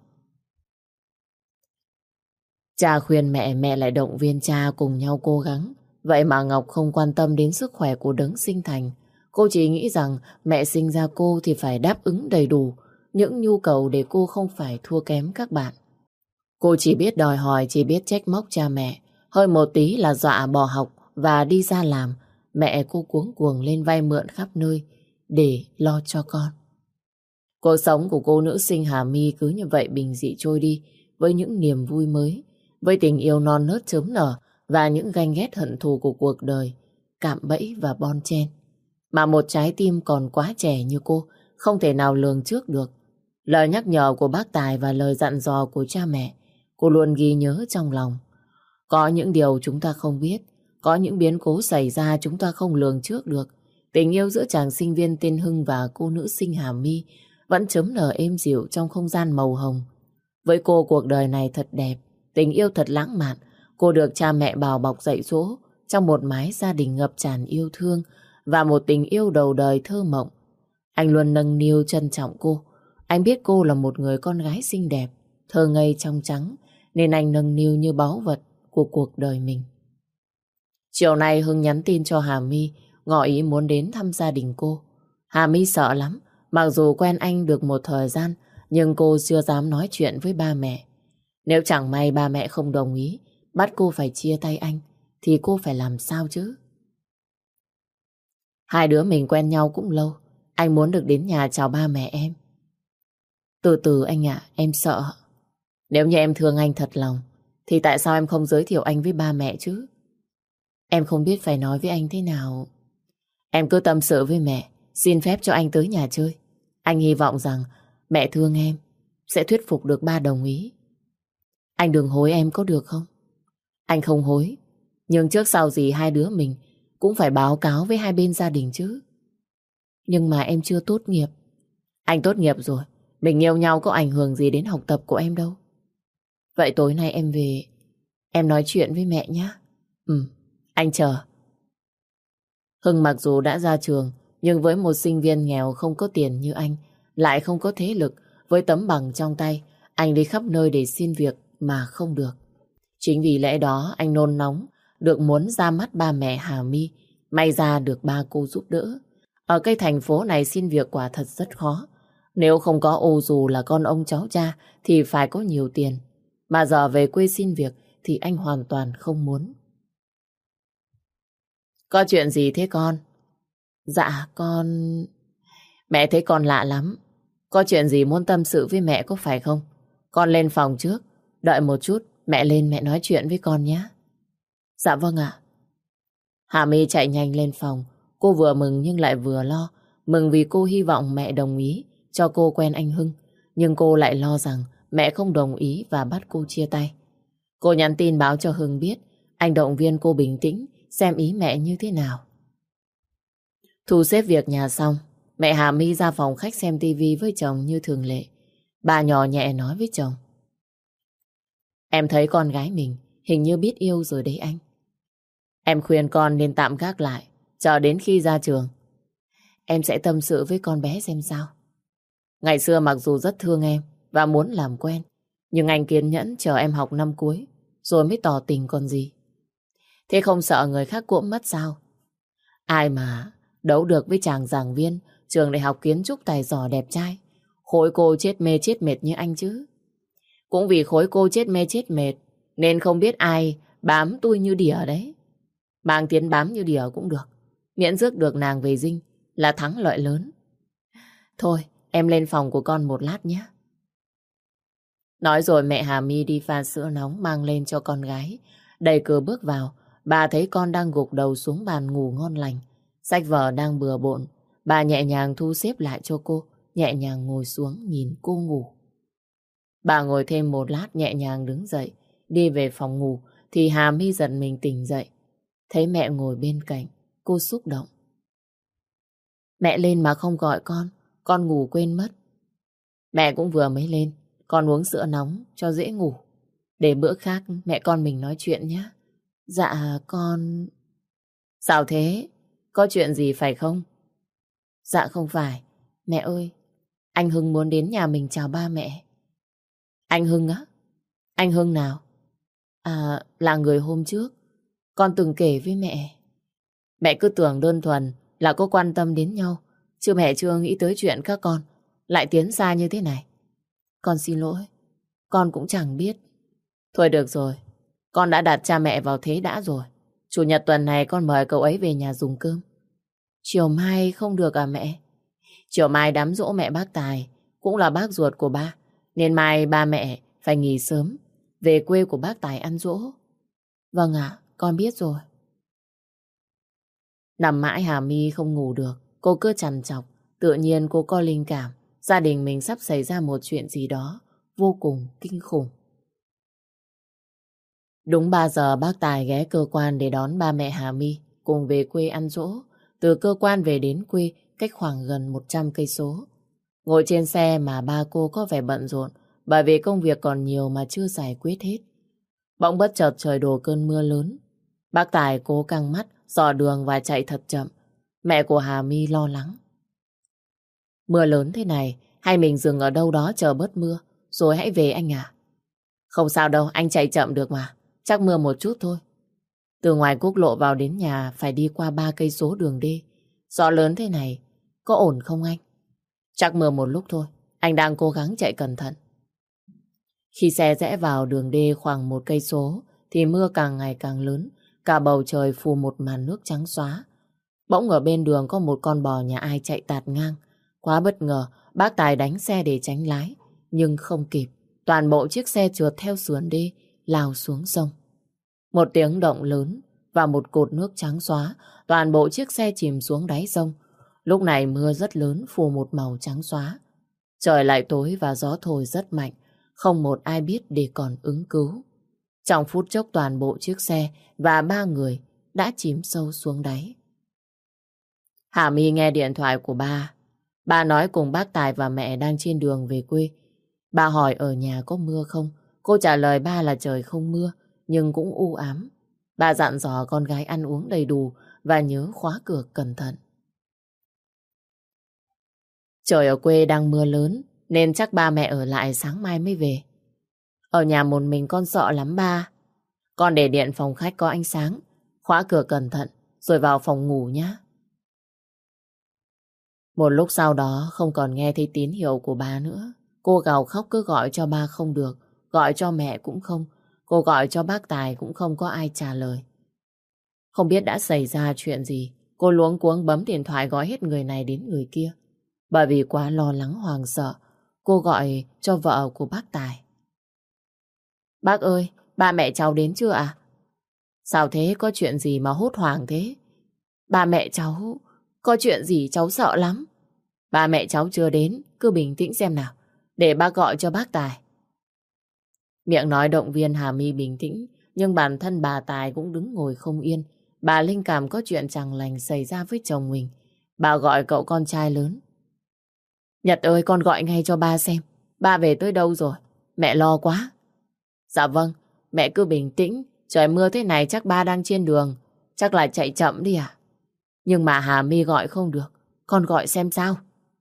Cha khuyên mẹ, mẹ lại động viên cha cùng nhau cố gắng. Vậy mà Ngọc không quan tâm đến sức khỏe của đấng sinh thành. Cô chỉ nghĩ rằng mẹ sinh ra cô thì phải đáp ứng đầy đủ những nhu cầu để cô không phải thua kém các bạn. Cô chỉ biết đòi hỏi, chỉ biết trách móc cha mẹ. Hơi một tí là dọa bỏ học và đi ra làm. Mẹ cô cuống cuồng lên vay mượn khắp nơi để lo cho con. Cuộc sống của cô nữ sinh Hà My cứ như vậy bình dị trôi đi với những niềm vui mới, với tình yêu non nớt chớm nở và những ganh ghét hận thù của cuộc đời, cạm bẫy và bon chen. Mà một trái tim còn quá trẻ như cô không thể nào lường trước được. Lời nhắc nhở của bác Tài và lời dặn dò của cha mẹ, cô luôn ghi nhớ trong lòng. Có những điều chúng ta không biết, có những biến cố xảy ra chúng ta không lường trước được. Tình yêu giữa chàng sinh viên tên Hưng và cô nữ sinh Hà My vẫn chớm nở êm dịu trong không gian màu hồng. Với cô cuộc đời này thật đẹp, tình yêu thật lãng mạn. Cô được cha mẹ bào bọc dạy dỗ trong một mái gia đình ngập tràn yêu thương và một tình yêu đầu đời thơ mộng. Anh luôn nâng niu trân trọng cô. Anh biết cô là một người con gái xinh đẹp, thơ ngây trong trắng, nên anh nâng niu như báu vật của cuộc đời mình. Chiều nay Hưng nhắn tin cho Hà My, ngỏ ý muốn đến thăm gia đình cô. Hà My sợ lắm, mặc dù quen anh được một thời gian, nhưng cô chưa dám nói chuyện với ba mẹ. Nếu chẳng may ba mẹ không đồng ý, bắt cô phải chia tay anh, thì cô phải làm sao chứ? Hai đứa mình quen nhau cũng lâu, anh muốn được đến nhà chào ba mẹ em. Từ từ anh ạ, em sợ. Nếu như em thương anh thật lòng, thì tại sao em không giới thiệu anh với ba mẹ chứ? Em không biết phải nói với anh thế nào. Em cứ tâm sự với mẹ, xin phép cho anh tới nhà chơi. Anh hy vọng rằng mẹ thương em sẽ thuyết phục được ba đồng ý. Anh đừng hối em có được không? Anh không hối, nhưng trước sau gì hai đứa mình cũng phải báo cáo với hai bên gia đình chứ. Nhưng mà em chưa tốt nghiệp. Anh tốt nghiệp rồi, mình yêu nhau có ảnh hưởng gì đến học tập của em đâu. Vậy tối nay em về, em nói chuyện với mẹ nhé. Ừ, anh chờ. Hưng mặc dù đã ra trường, nhưng với một sinh viên nghèo không có tiền như anh, lại không có thế lực, với tấm bằng trong tay, anh đi khắp nơi để xin việc mà không được. Chính vì lẽ đó anh nôn nóng, được muốn ra mắt ba mẹ Hà My, may ra được ba cô giúp đỡ. Ở cái thành phố này xin việc quả thật rất khó. Nếu không có ô dù là con ông cháu cha thì phải có nhiều tiền. Mà giờ về quê xin việc thì anh hoàn toàn không muốn. Có chuyện gì thế con? Dạ con... Mẹ thấy con lạ lắm. Có chuyện gì muốn tâm sự với mẹ có phải không? Con lên phòng trước. Đợi một chút, mẹ lên mẹ nói chuyện với con nhé. Dạ vâng ạ. Hà My chạy nhanh lên phòng. Cô vừa mừng nhưng lại vừa lo. Mừng vì cô hy vọng mẹ đồng ý cho cô quen anh Hưng. Nhưng cô lại lo rằng mẹ không đồng ý và bắt cô chia tay. Cô nhắn tin báo cho Hưng biết. Anh động viên cô bình tĩnh, xem ý mẹ như thế nào. Thu xếp việc nhà xong, mẹ Hà My ra phòng khách xem tivi với chồng như thường lệ. Bà nhỏ nhẹ nói với chồng. Em thấy con gái mình hình như biết yêu rồi đấy anh. Em khuyên con nên tạm gác lại, chờ đến khi ra trường. Em sẽ tâm sự với con bé xem sao. Ngày xưa mặc dù rất thương em và muốn làm quen, nhưng anh kiên nhẫn chờ em học năm cuối, rồi mới tỏ tình còn gì. Thế không sợ người khác cuỗm mất sao? Ai mà đấu được với chàng giảng viên trường đại học kiến trúc tài giỏi đẹp trai, khối cô chết mê chết mệt như anh chứ. Cũng vì khối cô chết mê chết mệt nên không biết ai bám tôi như đỉa đấy. Mang tiếng bám như đỉa cũng được, miễn rước được nàng về dinh là thắng lợi lớn. Thôi em lên phòng của con một lát nhé. Nói rồi mẹ Hà My đi pha sữa nóng mang lên cho con gái. Đẩy cửa bước vào, bà thấy con đang gục đầu xuống bàn ngủ ngon lành. Sách vở đang bừa bộn, bà nhẹ nhàng thu xếp lại cho cô, nhẹ nhàng ngồi xuống nhìn cô ngủ. Bà ngồi thêm một lát nhẹ nhàng đứng dậy, đi về phòng ngủ thì Hà My giật mình tỉnh dậy. Thấy mẹ ngồi bên cạnh, cô xúc động. Mẹ lên mà không gọi con, con ngủ quên mất. Mẹ cũng vừa mới lên, con uống sữa nóng cho dễ ngủ. Để bữa khác mẹ con mình nói chuyện nhé. Dạ con... Sao thế? Có chuyện gì phải không? Dạ không phải. Mẹ ơi, anh Hưng muốn đến nhà mình chào ba mẹ. Anh Hưng á? Anh Hưng nào? À, là người hôm trước con từng kể với mẹ. Mẹ cứ tưởng đơn thuần là có quan tâm đến nhau, chứ mẹ chưa nghĩ tới chuyện các con lại tiến xa như thế này. Con xin lỗi, con cũng chẳng biết. Thôi được rồi, con đã đặt cha mẹ vào thế đã rồi. Chủ nhật tuần này con mời cậu ấy về nhà dùng cơm. Chiều mai không được à mẹ? Chiều mai đám giỗ mẹ bác Tài, cũng là bác ruột của ba, nên mai ba mẹ phải nghỉ sớm, về quê của bác Tài ăn giỗ. Vâng ạ, con biết rồi. Nằm mãi Hà My không ngủ được, cô cứ trằn trọc. Tự nhiên cô có linh cảm gia đình mình sắp xảy ra một chuyện gì đó vô cùng kinh khủng. Đúng ba giờ bác Tài ghé cơ quan để đón ba mẹ Hà My cùng về quê ăn giỗ. Từ cơ quan về đến quê cách khoảng gần một trăm cây số. Ngồi trên xe mà ba cô có vẻ bận rộn bởi vì công việc còn nhiều mà chưa giải quyết hết. Bỗng bất chợt trời đổ cơn mưa lớn. Bác Tài cố căng mắt dò đường và chạy thật chậm. Mẹ của Hà My lo lắng. Mưa lớn thế này, hay mình dừng ở đâu đó chờ bớt mưa rồi hãy về anh à? Không sao đâu, anh chạy chậm được mà. Chắc mưa một chút thôi. Từ ngoài quốc lộ vào đến nhà phải đi qua ba cây số đường đi. Gió lớn thế này, có ổn không anh? Chắc mưa một lúc thôi, anh đang cố gắng chạy cẩn thận. Khi xe rẽ vào đường đê khoảng một cây số thì mưa càng ngày càng lớn, cả bầu trời phủ một màn nước trắng xóa. Bỗng ở bên đường có một con bò nhà ai chạy tạt ngang. Quá bất ngờ, bác Tài đánh xe để tránh lái, nhưng không kịp. Toàn bộ chiếc xe trượt theo sườn đê, lao xuống sông. Một tiếng động lớn và một cột nước trắng xóa, toàn bộ chiếc xe chìm xuống đáy sông. Lúc này mưa rất lớn phủ một màu trắng xóa. Trời lại tối và gió thổi rất mạnh, không một ai biết để còn ứng cứu. Trong phút chốc toàn bộ chiếc xe và ba người đã chìm sâu xuống đáy. Hà My nghe điện thoại của ba. Ba nói cùng bác Tài và mẹ đang trên đường về quê. Ba hỏi ở nhà có mưa không? Cô trả lời ba là trời không mưa, nhưng cũng u ám. Ba dặn dò con gái ăn uống đầy đủ và nhớ khóa cửa cẩn thận. Trời ở quê đang mưa lớn, nên chắc ba mẹ ở lại sáng mai mới về. Ở nhà một mình con sợ lắm ba. Con để điện phòng khách có ánh sáng, khóa cửa cẩn thận, rồi vào phòng ngủ nhé. Một lúc sau đó không còn nghe thấy tín hiệu của ba nữa. Cô gào khóc cứ gọi cho ba không được, gọi cho mẹ cũng không. Cô gọi cho bác Tài cũng không có ai trả lời. Không biết đã xảy ra chuyện gì, cô luống cuống bấm điện thoại gọi hết người này đến người kia. Bởi vì quá lo lắng hoảng sợ, cô gọi cho vợ của bác Tài. Bác ơi, ba mẹ cháu đến chưa ạ? Sao thế, có chuyện gì mà hốt hoảng thế? Ba mẹ cháu, có chuyện gì cháu sợ lắm. Ba mẹ cháu chưa đến, cứ bình tĩnh xem nào, để bác gọi cho bác Tài. Miệng nói động viên Hà My bình tĩnh, nhưng bản thân bà Tài cũng đứng ngồi không yên. Bà linh cảm có chuyện chẳng lành xảy ra với chồng mình. Bà gọi cậu con trai lớn. Nhật ơi, con gọi ngay cho ba xem, ba về tới đâu rồi, mẹ lo quá. Dạ vâng, mẹ cứ bình tĩnh, trời mưa thế này chắc ba đang trên đường, chắc là chạy chậm đi à. Nhưng mà Hà My gọi không được, con gọi xem sao.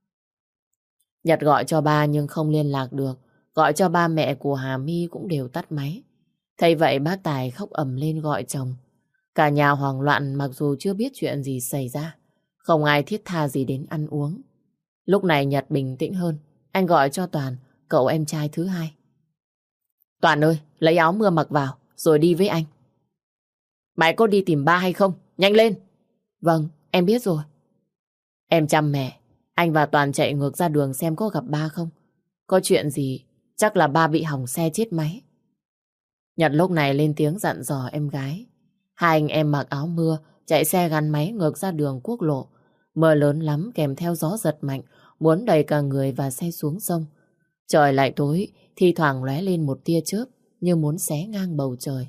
Nhật gọi cho ba nhưng không liên lạc được, gọi cho ba mẹ của Hà My cũng đều tắt máy. Thấy vậy bác Tài khóc ầm lên gọi chồng. Cả nhà hoảng loạn mặc dù chưa biết chuyện gì xảy ra, không ai thiết tha gì đến ăn uống. Lúc này Nhật bình tĩnh hơn, anh gọi cho Toàn, cậu em trai thứ hai. Toàn ơi, lấy áo mưa mặc vào, rồi đi với anh. Mày có đi tìm ba hay không? Nhanh lên! Vâng, em biết rồi. Em chăm mẹ, anh và Toàn chạy ngược ra đường xem có gặp ba không. Có chuyện gì, chắc là ba bị hỏng xe chết máy. Nhật lúc này lên tiếng dặn dò em gái. Hai anh em mặc áo mưa, chạy xe gắn máy ngược ra đường quốc lộ. Mưa lớn lắm kèm theo gió giật mạnh, muốn đẩy cả người và xe xuống sông. Trời lại tối, thi thoảng lóe lên một tia chớp như muốn xé ngang bầu trời.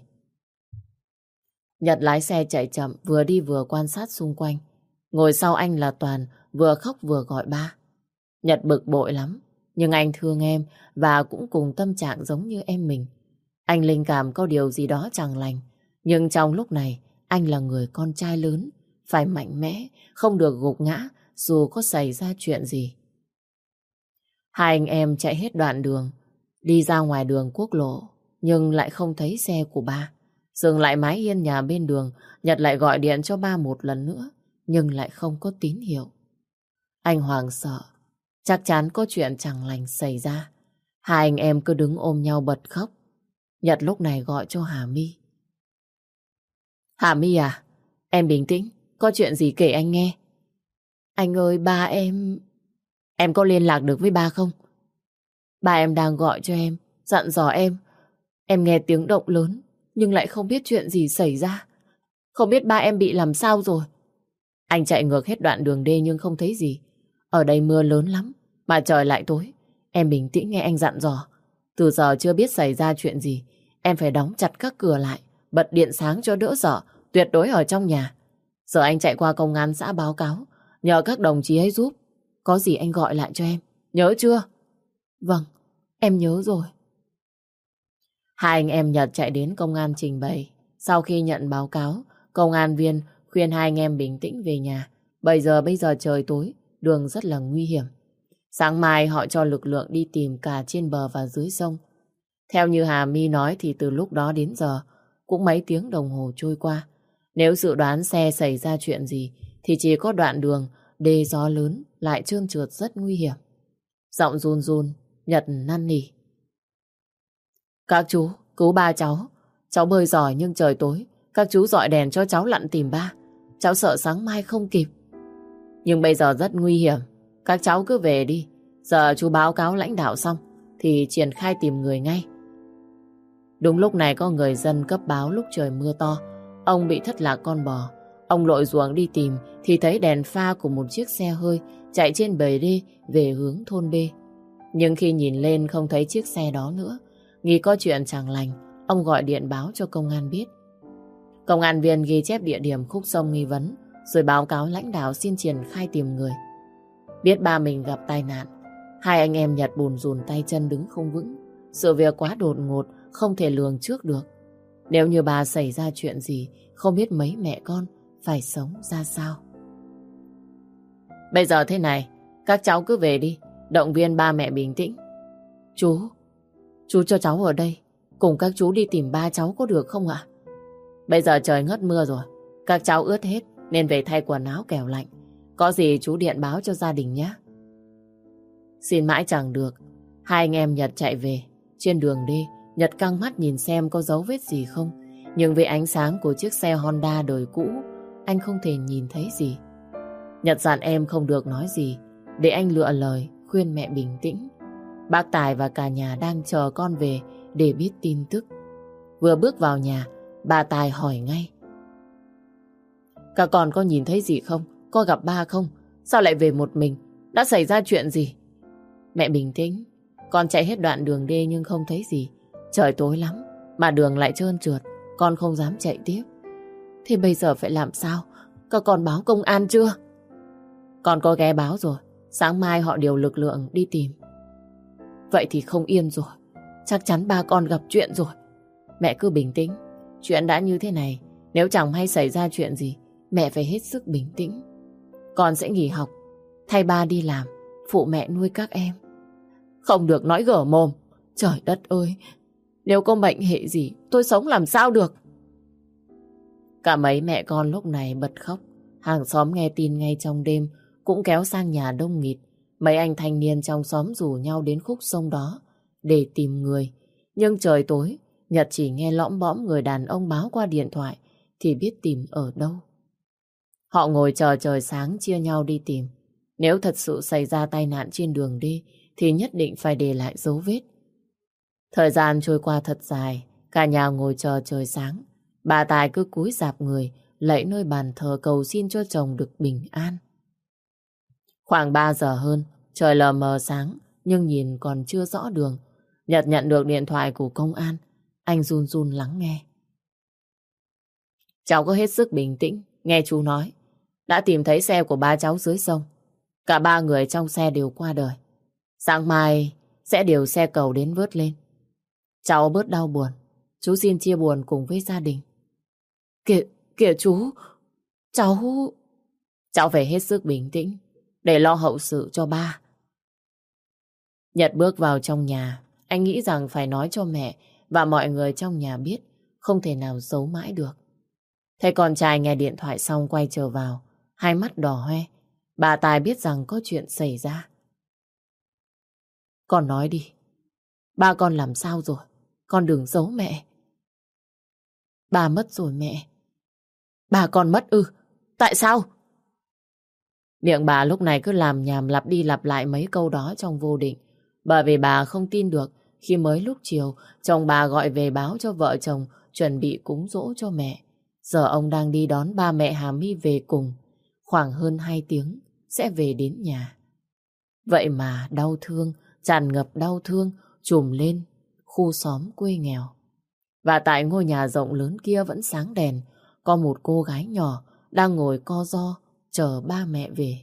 Nhật lái xe chạy chậm, vừa đi vừa quan sát xung quanh. Ngồi sau anh là Toàn, vừa khóc vừa gọi ba. Nhật bực bội lắm, nhưng anh thương em và cũng cùng tâm trạng giống như em mình. Anh linh cảm có điều gì đó chẳng lành, nhưng trong lúc này anh là người con trai lớn, phải mạnh mẽ, không được gục ngã dù có xảy ra chuyện gì. Hai anh em chạy hết đoạn đường, đi ra ngoài đường quốc lộ, nhưng lại không thấy xe của ba. Dừng lại mái hiên nhà bên đường, Nhật lại gọi điện cho ba một lần nữa, nhưng lại không có tín hiệu. Anh Hoàng sợ, chắc chắn có chuyện chẳng lành xảy ra. Hai anh em cứ đứng ôm nhau bật khóc. Nhật lúc này gọi cho Hà My. Hà My à, em bình tĩnh, có chuyện gì kể anh nghe. Anh ơi, ba em... Em có liên lạc được với ba không? Ba em đang gọi cho em, dặn dò em. Em nghe tiếng động lớn, nhưng lại không biết chuyện gì xảy ra. Không biết ba em bị làm sao rồi. Anh chạy ngược hết đoạn đường đê nhưng không thấy gì. Ở đây mưa lớn lắm, mà trời lại tối. Em bình tĩnh nghe anh dặn dò. Từ giờ chưa biết xảy ra chuyện gì, em phải đóng chặt các cửa lại, bật điện sáng cho đỡ sợ, tuyệt đối ở trong nhà. Giờ anh chạy qua công an xã báo cáo, nhờ các đồng chí ấy giúp. Có gì anh gọi lại cho em, nhớ chưa? Vâng, em nhớ rồi. Hai anh em Nhật chạy đến công an trình bày. Sau khi nhận báo cáo, công an viên khuyên hai anh em bình tĩnh về nhà. Bây giờ bây giờ trời tối, đường rất là nguy hiểm. Sáng mai họ cho lực lượng đi tìm cả trên bờ và dưới sông. Theo như Hà My nói thì từ lúc đó đến giờ cũng mấy tiếng đồng hồ trôi qua. Nếu dự đoán xe xảy ra chuyện gì thì chỉ có đoạn đường đê gió lớn lại trơn trượt rất nguy hiểm. Giọng run run, Nhật năn nỉ. Các chú, cứu ba cháu. Cháu bơi giỏi nhưng trời tối, các chú dọi đèn cho cháu lặn tìm ba. Cháu sợ sáng mai không kịp. Nhưng bây giờ rất nguy hiểm, các cháu cứ về đi. Giờ chú báo cáo lãnh đạo xong thì triển khai tìm người ngay. Đúng lúc này có người dân cấp báo lúc trời mưa to. Ông bị thất lạc con bò. Ông lội ruộng đi tìm thì thấy đèn pha của một chiếc xe hơi chạy trên bờ đê về hướng thôn B. Nhưng khi nhìn lên không thấy chiếc xe đó nữa. Nghi có chuyện chẳng lành, ông gọi điện báo cho công an biết. Công an viên ghi chép địa điểm khúc sông nghi vấn, rồi báo cáo lãnh đạo xin triển khai tìm người. Biết ba mình gặp tai nạn, hai anh em Nhật bùn rùn tay chân đứng không vững. Sự việc quá đột ngột, không thể lường trước được. Nếu như bà xảy ra chuyện gì, không biết mấy mẹ con phải sống ra sao. Bây giờ thế này, các cháu cứ về đi, động viên ba mẹ bình tĩnh. Chú, chú cho cháu ở đây, cùng các chú đi tìm ba cháu có được không ạ? Bây giờ trời ngớt mưa rồi, các cháu ướt hết nên về thay quần áo kẻo lạnh. Có gì chú điện báo cho gia đình nhé. Xin mãi chẳng được, hai anh em Nhật chạy về. Trên đường đi, Nhật căng mắt nhìn xem có dấu vết gì không. Nhưng với ánh sáng của chiếc xe Honda đời cũ, anh không thể nhìn thấy gì. Nhật dặn em không được nói gì, để anh lựa lời khuyên mẹ bình tĩnh. Bác Tài và cả nhà đang chờ con về để biết tin tức. Vừa bước vào nhà, bà Tài hỏi ngay. Các con có nhìn thấy gì không? Có gặp ba không? Sao lại về một mình? Đã xảy ra chuyện gì? Mẹ bình tĩnh. Con chạy hết đoạn đường đê nhưng không thấy gì. Trời tối lắm, mà đường lại trơn trượt. Con không dám chạy tiếp. Thế bây giờ phải làm sao? Các con báo công an chưa? Con có ghé báo rồi. Sáng mai họ điều lực lượng đi tìm. Vậy thì không yên rồi. Chắc chắn ba con gặp chuyện rồi. Mẹ cứ bình tĩnh. Chuyện đã như thế này, nếu chẳng hay xảy ra chuyện gì, mẹ phải hết sức bình tĩnh. Con sẽ nghỉ học, thay ba đi làm, phụ mẹ nuôi các em. Không được nói gở mồm. Trời đất ơi, nếu có bệnh hệ gì, tôi sống làm sao được? Cả mấy mẹ con lúc này bật khóc. Hàng xóm nghe tin ngay trong đêm cũng kéo sang nhà đông nghịt. Mấy anh thanh niên trong xóm rủ nhau đến khúc sông đó để tìm người. Nhưng trời tối, Nhật chỉ nghe lõm bõm người đàn ông báo qua điện thoại thì biết tìm ở đâu. Họ ngồi chờ trời sáng chia nhau đi tìm. Nếu thật sự xảy ra tai nạn trên đường đi thì nhất định phải để lại dấu vết. Thời gian trôi qua thật dài, cả nhà ngồi chờ trời sáng. Bà Tài cứ cúi rạp người, lạy nơi bàn thờ cầu xin cho chồng được bình an. Khoảng ba giờ hơn, trời lờ mờ sáng, nhưng nhìn còn chưa rõ đường. Nhật nhận được điện thoại của công an. Anh run run lắng nghe. Cháu có hết sức bình tĩnh, nghe chú nói. Đã tìm thấy xe của ba cháu dưới sông. Cả ba người trong xe đều qua đời. Sáng mai sẽ điều xe cầu đến vớt lên. Cháu bớt đau buồn. Chú xin chia buồn cùng với gia đình. Kìa, kìa chú, cháu... Cháu phải hết sức bình tĩnh. để lo hậu sự cho ba. Nhật bước vào trong nhà, anh nghĩ rằng phải nói cho mẹ và mọi người trong nhà biết, không thể nào giấu mãi được. Thấy con trai nghe điện thoại xong quay trở vào, hai mắt đỏ hoe. Bà Tài biết rằng có chuyện xảy ra. Con nói đi, ba con làm sao rồi? Con đừng giấu mẹ. Ba mất rồi mẹ. Ba con mất ư? Tại sao? Miệng bà lúc này cứ làm nhảm lặp đi lặp lại mấy câu đó trong vô định. Bởi vì bà không tin được khi mới lúc chiều chồng bà gọi về báo cho vợ chồng chuẩn bị cúng giỗ cho mẹ. Giờ ông đang đi đón ba mẹ Hà My về cùng. Khoảng hơn hai tiếng sẽ về đến nhà. Vậy mà đau thương, tràn ngập đau thương trùm lên khu xóm quê nghèo. Và tại ngôi nhà rộng lớn kia vẫn sáng đèn, có một cô gái nhỏ đang ngồi co ro chờ ba mẹ về.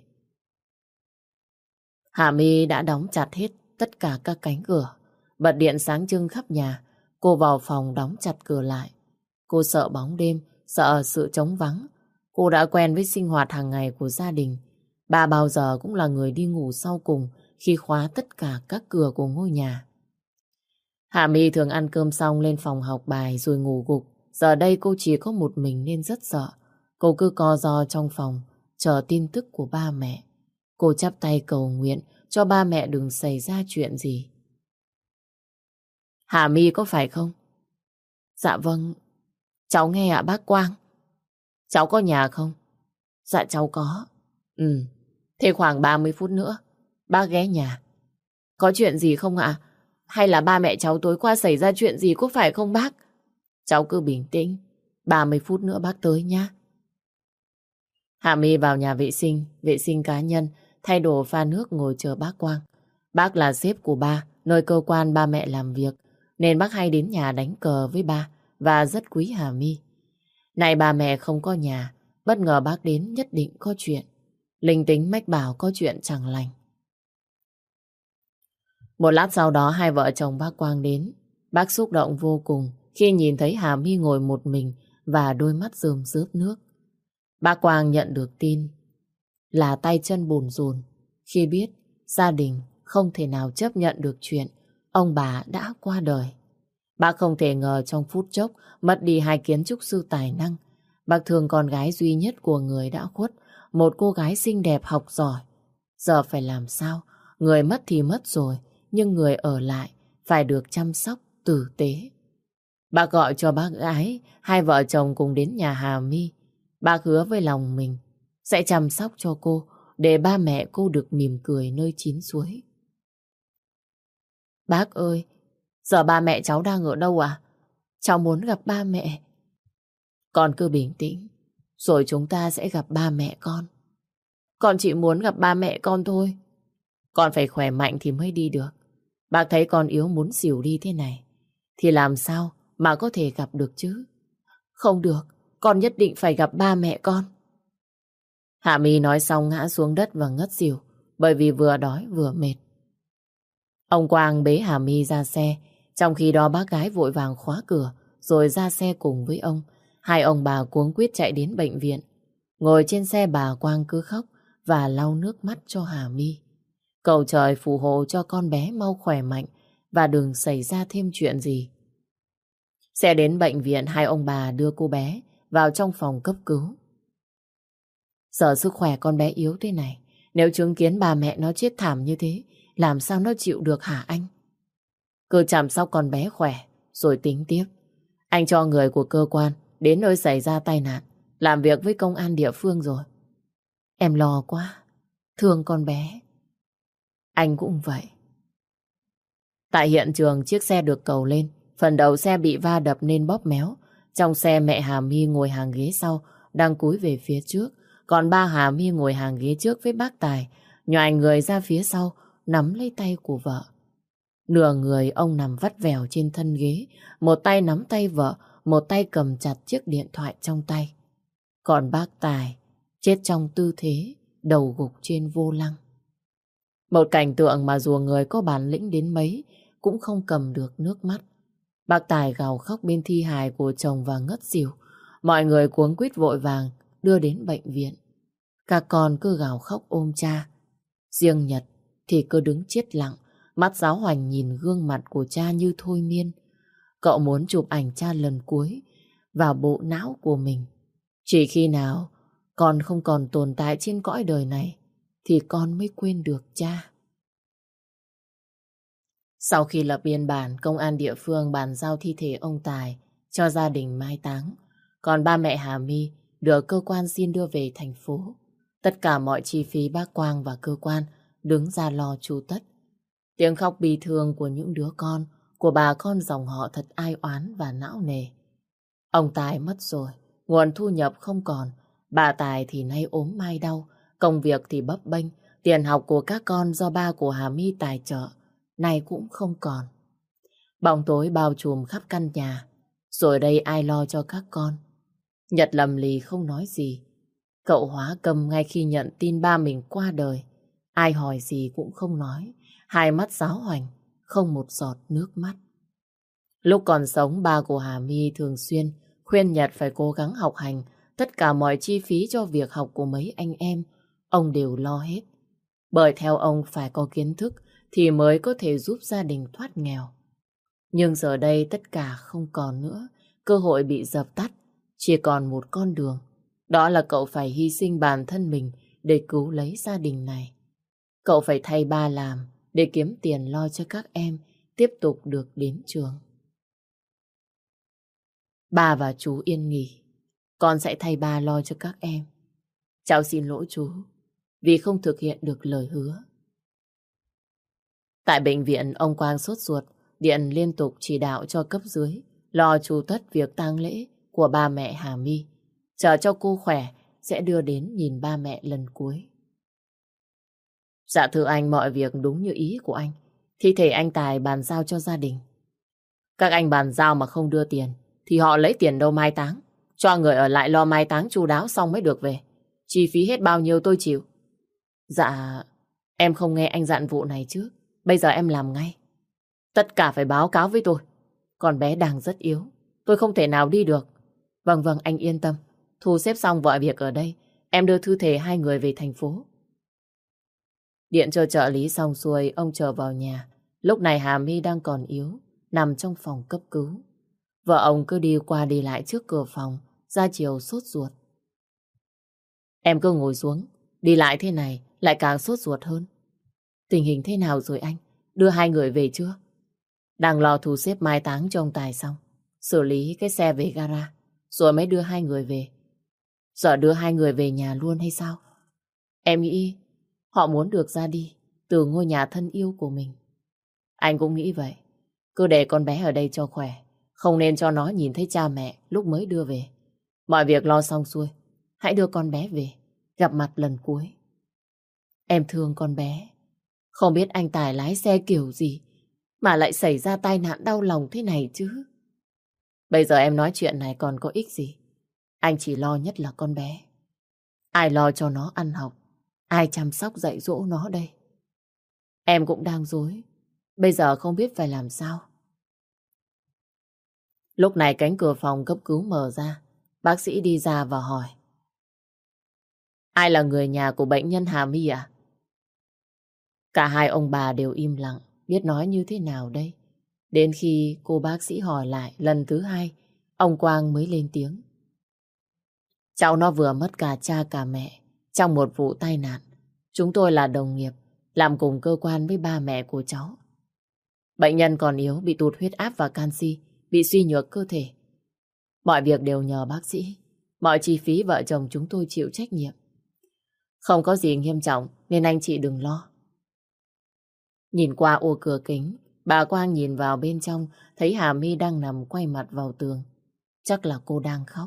Hà My đã đóng chặt hết tất cả các cánh cửa, bật điện sáng trưng khắp nhà. Cô vào phòng đóng chặt cửa lại. Cô sợ bóng đêm, sợ sự trống vắng. Cô đã quen với sinh hoạt hàng ngày của gia đình. Bà bao giờ cũng là người đi ngủ sau cùng khi khóa tất cả các cửa của ngôi nhà. Hà My thường ăn cơm xong lên phòng học bài rồi ngủ gục. Giờ đây cô chỉ có một mình nên rất sợ. Cô cứ co ro trong phòng, chờ tin tức của ba mẹ. Cô chắp tay cầu nguyện cho ba mẹ đừng xảy ra chuyện gì. Hà My có phải không? Dạ vâng, cháu nghe ạ bác Quang. Cháu có nhà không? Dạ cháu có. Ừ, thế khoảng ba mươi phút nữa bác ghé nhà. Có chuyện gì không ạ? Hay là ba mẹ cháu tối qua xảy ra chuyện gì có phải không bác? Cháu cứ bình tĩnh, ba mươi phút nữa bác tới nhá. Hà My vào nhà vệ sinh, vệ sinh cá nhân, thay đồ pha nước ngồi chờ bác Quang. Bác là sếp của ba, nơi cơ quan ba mẹ làm việc, nên bác hay đến nhà đánh cờ với ba và rất quý Hà My. Này ba mẹ không có nhà, bất ngờ bác đến nhất định có chuyện. Linh tính mách bảo có chuyện chẳng lành. Một lát sau đó hai vợ chồng bác Quang đến. Bác xúc động vô cùng khi nhìn thấy Hà My ngồi một mình và đôi mắt rơm rớp nước. Bác Quang nhận được tin là tay chân bùn rùn khi biết gia đình không thể nào chấp nhận được chuyện ông bà đã qua đời. Bác không thể ngờ trong phút chốc mất đi hai kiến trúc sư tài năng. Bác thương con gái duy nhất của người đã khuất, một cô gái xinh đẹp học giỏi. Giờ phải làm sao? Người mất thì mất rồi, nhưng người ở lại phải được chăm sóc tử tế. Bác gọi cho bác gái, hai vợ chồng cùng đến nhà Hà My. Bác hứa với lòng mình sẽ chăm sóc cho cô để ba mẹ cô được mỉm cười nơi chín suối. Bác ơi, giờ ba mẹ cháu đang ở đâu à? Cháu muốn gặp ba mẹ. Con cứ bình tĩnh, rồi chúng ta sẽ gặp ba mẹ con. Con chỉ muốn gặp ba mẹ con thôi. Con phải khỏe mạnh thì mới đi được. Bác thấy con yếu muốn xỉu đi thế này, thì làm sao mà có thể gặp được chứ? Không được, con nhất định phải gặp ba mẹ con. Hạ My nói xong ngã xuống đất và ngất xỉu, bởi vì vừa đói vừa mệt. Ông Quang bế Hà My ra xe, trong khi đó bác gái vội vàng khóa cửa rồi ra xe cùng với ông. Hai ông bà cuống quýt chạy đến bệnh viện. Ngồi trên xe bà Quang cứ khóc và lau nước mắt cho Hà My. Cầu trời phù hộ cho con bé mau khỏe mạnh và đừng xảy ra thêm chuyện gì. Xe đến bệnh viện, hai ông bà đưa cô bé vào trong phòng cấp cứu. Giờ sức khỏe con bé yếu thế này, nếu chứng kiến bà mẹ nó chết thảm như thế, làm sao nó chịu được hả anh? Cứ chăm sóc con bé khỏe rồi tính tiếp. Anh cho người của cơ quan đến nơi xảy ra tai nạn, làm việc với công an địa phương rồi. Em lo quá, thương con bé. Anh cũng vậy. Tại hiện trường, chiếc xe được cẩu lên, phần đầu xe bị va đập nên bóp méo. Trong xe mẹ Hà My ngồi hàng ghế sau, đang cúi về phía trước, còn ba Hà My ngồi hàng ghế trước với bác Tài, nhoài người ra phía sau, nắm lấy tay của vợ. Nửa người ông nằm vắt vẻo trên thân ghế, một tay nắm tay vợ, một tay cầm chặt chiếc điện thoại trong tay. Còn bác Tài chết trong tư thế đầu gục trên vô lăng. Một cảnh tượng mà dù người có bản lĩnh đến mấy cũng không cầm được nước mắt. Bác Tài gào khóc bên thi hài của chồng và ngất xỉu. Mọi người cuống quýt vội vàng đưa đến bệnh viện. Các con cứ gào khóc ôm cha. Riêng Nhật thì cứ đứng chết lặng, mắt giáo hoành nhìn gương mặt của cha như thôi miên. Cậu muốn chụp ảnh cha lần cuối vào bộ não của mình. Chỉ khi nào con không còn tồn tại trên cõi đời này thì con mới quên được cha. Sau khi lập biên bản, công an địa phương bàn giao thi thể ông Tài cho gia đình mai táng. Còn ba mẹ Hà My được cơ quan xin đưa về thành phố. Tất cả mọi chi phí bác Quang và cơ quan đứng ra lo chu tất. Tiếng khóc bi thương của những đứa con, của bà con dòng họ thật ai oán và não nề. Ông Tài mất rồi, nguồn thu nhập không còn. Bà Tài thì nay ốm mai đau, công việc thì bấp bênh, tiền học của các con do ba của Hà My tài trợ, nay cũng không còn. Bóng tối bao trùm khắp căn nhà, rồi đây ai lo cho các con? Nhật lầm lì không nói gì. Cậu Hóa câm ngay khi nhận tin ba mình qua đời. Ai hỏi gì cũng không nói, hai mắt giáo hoành, không một giọt nước mắt. Lúc còn sống, ba của Hà My thường xuyên khuyên Nhật phải cố gắng học hành. Tất cả mọi chi phí cho việc học của mấy anh em, ông đều lo hết. Bởi theo ông phải có kiến thức thì mới có thể giúp gia đình thoát nghèo. Nhưng giờ đây tất cả không còn nữa, cơ hội bị dập tắt, chỉ còn một con đường. Đó là cậu phải hy sinh bản thân mình để cứu lấy gia đình này. Cậu phải thay ba làm để kiếm tiền lo cho các em tiếp tục được đến trường. Ba và chú yên nghỉ, con sẽ thay ba lo cho các em. Cháu xin lỗi chú vì không thực hiện được lời hứa. Tại bệnh viện, ông Quang sốt ruột, điện liên tục chỉ đạo cho cấp dưới lo chu tất việc tang lễ của ba mẹ Hà My. Chờ cho cô khỏe sẽ đưa đến nhìn ba mẹ lần cuối. Dạ thưa anh, mọi việc đúng như ý của anh. Thi thể anh Tài bàn giao cho gia đình. Các anh bàn giao mà không đưa tiền thì họ lấy tiền đâu mai táng. Cho người ở lại lo mai táng chu đáo xong mới được về. Chi phí hết bao nhiêu tôi chịu. Dạ, em không nghe anh dặn vụ này trước. Bây giờ em làm ngay. Tất cả phải báo cáo với tôi. Con bé đang rất yếu, tôi không thể nào đi được. Vâng vâng, anh yên tâm. Thu xếp xong mọi việc ở đây, em đưa thư thể hai người về thành phố. Điện cho trợ lý xong xuôi, ông trở vào nhà. Lúc này Hà My đang còn yếu, nằm trong phòng cấp cứu. Vợ ông cứ đi qua đi lại trước cửa phòng, ra chiều sốt ruột. Em cứ ngồi xuống, đi lại thế này lại càng sốt ruột hơn. Tình hình thế nào rồi anh? Đưa hai người về chưa? Đang lo thu xếp mai táng cho ông Tài xong, xử lý cái xe về gara, rồi mới đưa hai người về. Giờ đưa hai người về nhà luôn hay sao? Em nghĩ họ muốn được ra đi từ ngôi nhà thân yêu của mình. Anh cũng nghĩ vậy. Cứ để con bé ở đây cho khỏe, không nên cho nó nhìn thấy cha mẹ lúc mới đưa về. Mọi việc lo xong xuôi, hãy đưa con bé về, gặp mặt lần cuối. Em thương con bé. Không biết anh Tài lái xe kiểu gì mà lại xảy ra tai nạn đau lòng thế này chứ. Bây giờ em nói chuyện này còn có ích gì. Anh chỉ lo nhất là con bé. Ai lo cho nó ăn học, ai chăm sóc dạy dỗ nó đây? Em cũng đang rối, bây giờ không biết phải làm sao. Lúc này cánh cửa phòng cấp cứu mở ra. Bác sĩ đi ra và hỏi: Ai là người nhà của bệnh nhân Hà My ạ? Cả hai ông bà đều im lặng, biết nói như thế nào đây. Đến khi cô bác sĩ hỏi lại lần thứ hai, ông Quang mới lên tiếng: Cháu nó vừa mất cả cha cả mẹ trong một vụ tai nạn. Chúng tôi là đồng nghiệp, làm cùng cơ quan với ba mẹ của cháu. Bệnh nhân còn yếu, bị tụt huyết áp và canxi, bị suy nhược cơ thể. Mọi việc đều nhờ bác sĩ. Mọi chi phí vợ chồng chúng tôi chịu trách nhiệm. Không có gì nghiêm trọng nên anh chị đừng lo. Nhìn qua ô cửa kính, bà Quang nhìn vào bên trong, thấy Hà My đang nằm quay mặt vào tường. Chắc là cô đang khóc.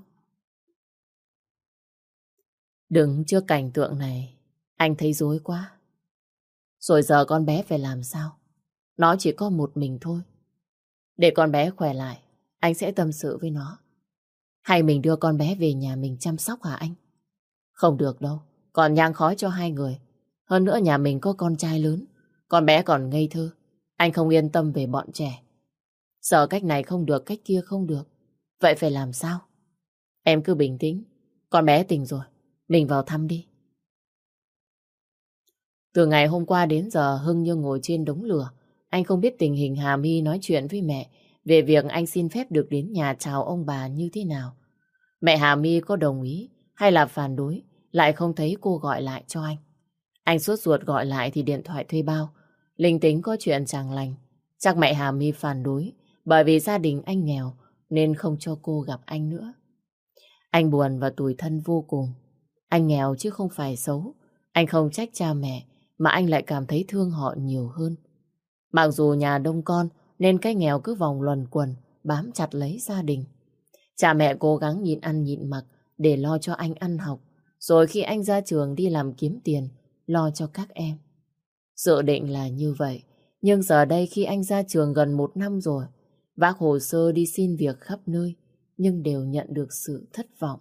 Đứng trước cảnh tượng này, anh thấy rối quá. Rồi giờ con bé phải làm sao? Nó chỉ có một mình thôi. Để con bé khỏe lại, anh sẽ tâm sự với nó. Hay mình đưa con bé về nhà mình chăm sóc hả anh? Không được đâu, còn nhang khói cho hai người. Hơn nữa nhà mình có con trai lớn, con bé còn ngây thơ. Anh không yên tâm về bọn trẻ. Sợ cách này không được, cách kia không được. Vậy phải làm sao? Em cứ bình tĩnh. Con bé tỉnh rồi, mình vào thăm đi. Từ ngày hôm qua đến giờ Hưng như ngồi trên đống lửa. Anh không biết tình hình Hà My nói chuyện với mẹ về việc anh xin phép được đến nhà chào ông bà như thế nào. Mẹ Hà My có đồng ý hay là phản đối, lại không thấy cô gọi lại cho anh. Anh sốt ruột gọi lại thì điện thoại thuê bao. Linh tính có chuyện chẳng lành. Chắc mẹ Hà My phản đối bởi vì gia đình anh nghèo nên không cho cô gặp anh nữa. Anh buồn và tủi thân vô cùng. Anh nghèo chứ không phải xấu. Anh không trách cha mẹ mà anh lại cảm thấy thương họ nhiều hơn. Mặc dù nhà đông con nên cái nghèo cứ vòng luẩn quẩn bám chặt lấy gia đình. Cha mẹ cố gắng nhịn ăn nhịn mặc để lo cho anh ăn học. Rồi khi anh ra trường đi làm kiếm tiền, lo cho các em. Dự định là như vậy. Nhưng giờ đây khi anh ra trường gần một năm rồi, vác hồ sơ đi xin việc khắp nơi, nhưng đều nhận được sự thất vọng.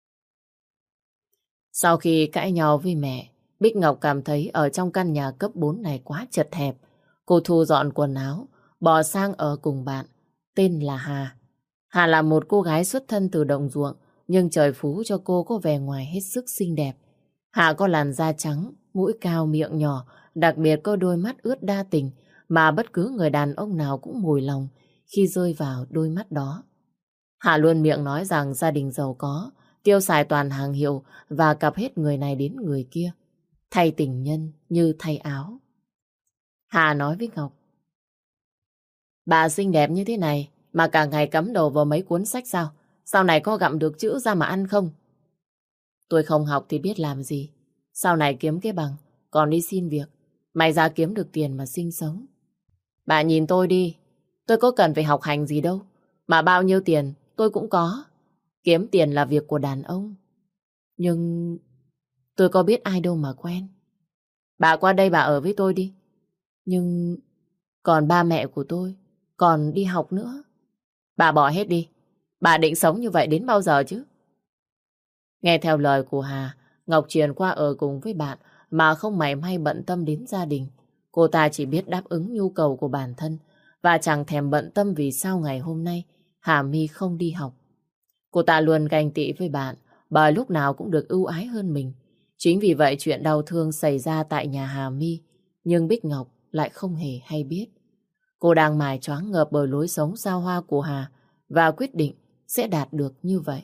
Sau khi cãi nhau với mẹ, Bích Ngọc cảm thấy ở trong căn nhà cấp bốn này quá chật hẹp. Cô thu dọn quần áo, bỏ sang ở cùng bạn, tên là Hà. Hà là một cô gái xuất thân từ đồng ruộng, nhưng trời phú cho cô có vẻ ngoài hết sức xinh đẹp. Hà có làn da trắng, mũi cao miệng nhỏ, đặc biệt có đôi mắt ướt đa tình mà bất cứ người đàn ông nào cũng mùi lòng khi rơi vào đôi mắt đó. Hà luôn miệng nói rằng gia đình giàu có, tiêu xài toàn hàng hiệu và cặp hết người này đến người kia, thay tình nhân như thay áo. Hà nói với Ngọc: bà xinh đẹp như thế này mà cả ngày cắm đầu vào mấy cuốn sách sao? Sau này có gặm được chữ ra mà ăn không? Tôi không học thì biết làm gì. Sau này kiếm cái bằng, còn đi xin việc. Mày ra kiếm được tiền mà sinh sống. Bà nhìn tôi đi, tôi có cần phải học hành gì đâu. Mà bao nhiêu tiền tôi cũng có. Kiếm tiền là việc của đàn ông. Nhưng tôi có biết ai đâu mà quen. Bà qua đây bà ở với tôi đi. Nhưng còn ba mẹ của tôi còn đi học nữa. Bà bỏ hết đi. Bà định sống như vậy đến bao giờ chứ? Nghe theo lời của Hà, Ngọc chuyển qua ở cùng với bạn mà không mảy may bận tâm đến gia đình. Cô ta chỉ biết đáp ứng nhu cầu của bản thân và chẳng thèm bận tâm vì sao ngày hôm nay Hà My không đi học. Cô ta luôn ganh tị với bạn bởi lúc nào cũng được ưu ái hơn mình. Chính vì vậy chuyện đau thương xảy ra tại nhà Hà My, nhưng Bích Ngọc lại không hề hay biết. Cô đang mải choáng ngợp bởi lối sống xa hoa của Hà và quyết định sẽ đạt được như vậy.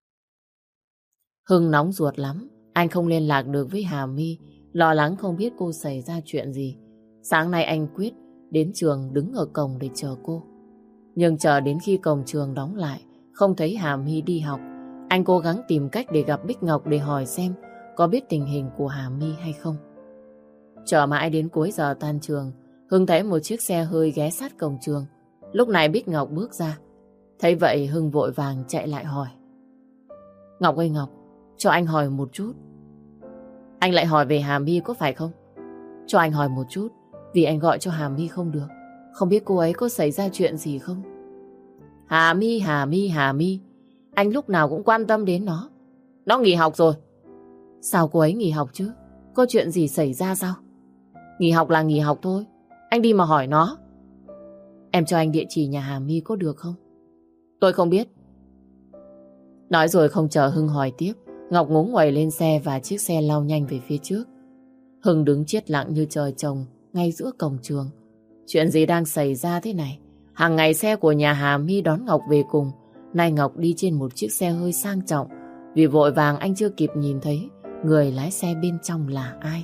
Hưng nóng ruột lắm, anh không liên lạc được với Hà My, lo lắng không biết cô xảy ra chuyện gì. Sáng nay anh quyết đến trường đứng ở cổng để chờ cô. Nhưng chờ đến khi cổng trường đóng lại, không thấy Hà My đi học. Anh cố gắng tìm cách để gặp Bích Ngọc để hỏi xem có biết tình hình của Hà My hay không. Chờ mãi đến cuối giờ tan trường, Hưng thấy một chiếc xe hơi ghé sát cổng trường. Lúc này Bích Ngọc bước ra. Thấy vậy Hưng vội vàng chạy lại hỏi: Ngọc ơi Ngọc, cho anh hỏi một chút. Anh lại hỏi về Hà My có phải không? Cho anh hỏi một chút, vì anh gọi cho Hà My không được. Không biết cô ấy có xảy ra chuyện gì không? Hà My, Hà My, Hà My. Anh lúc nào cũng quan tâm đến nó. Nó nghỉ học rồi. Sao cô ấy nghỉ học chứ? Có chuyện gì xảy ra sao? Nghỉ học là nghỉ học thôi. Anh đi mà hỏi nó. Em cho anh địa chỉ nhà Hà My có được không? Tôi không biết. Nói rồi không chờ Hưng hỏi tiếp, Ngọc ngúng nguẩy lên xe và chiếc xe lao nhanh về phía trước. Hưng đứng chết lặng như trời trồng ngay giữa cổng trường. Chuyện gì đang xảy ra thế này? Hàng ngày xe của nhà Hà My đón Ngọc về cùng. Nay Ngọc đi trên một chiếc xe hơi sang trọng. Vì vội vàng anh chưa kịp nhìn thấy người lái xe bên trong là ai.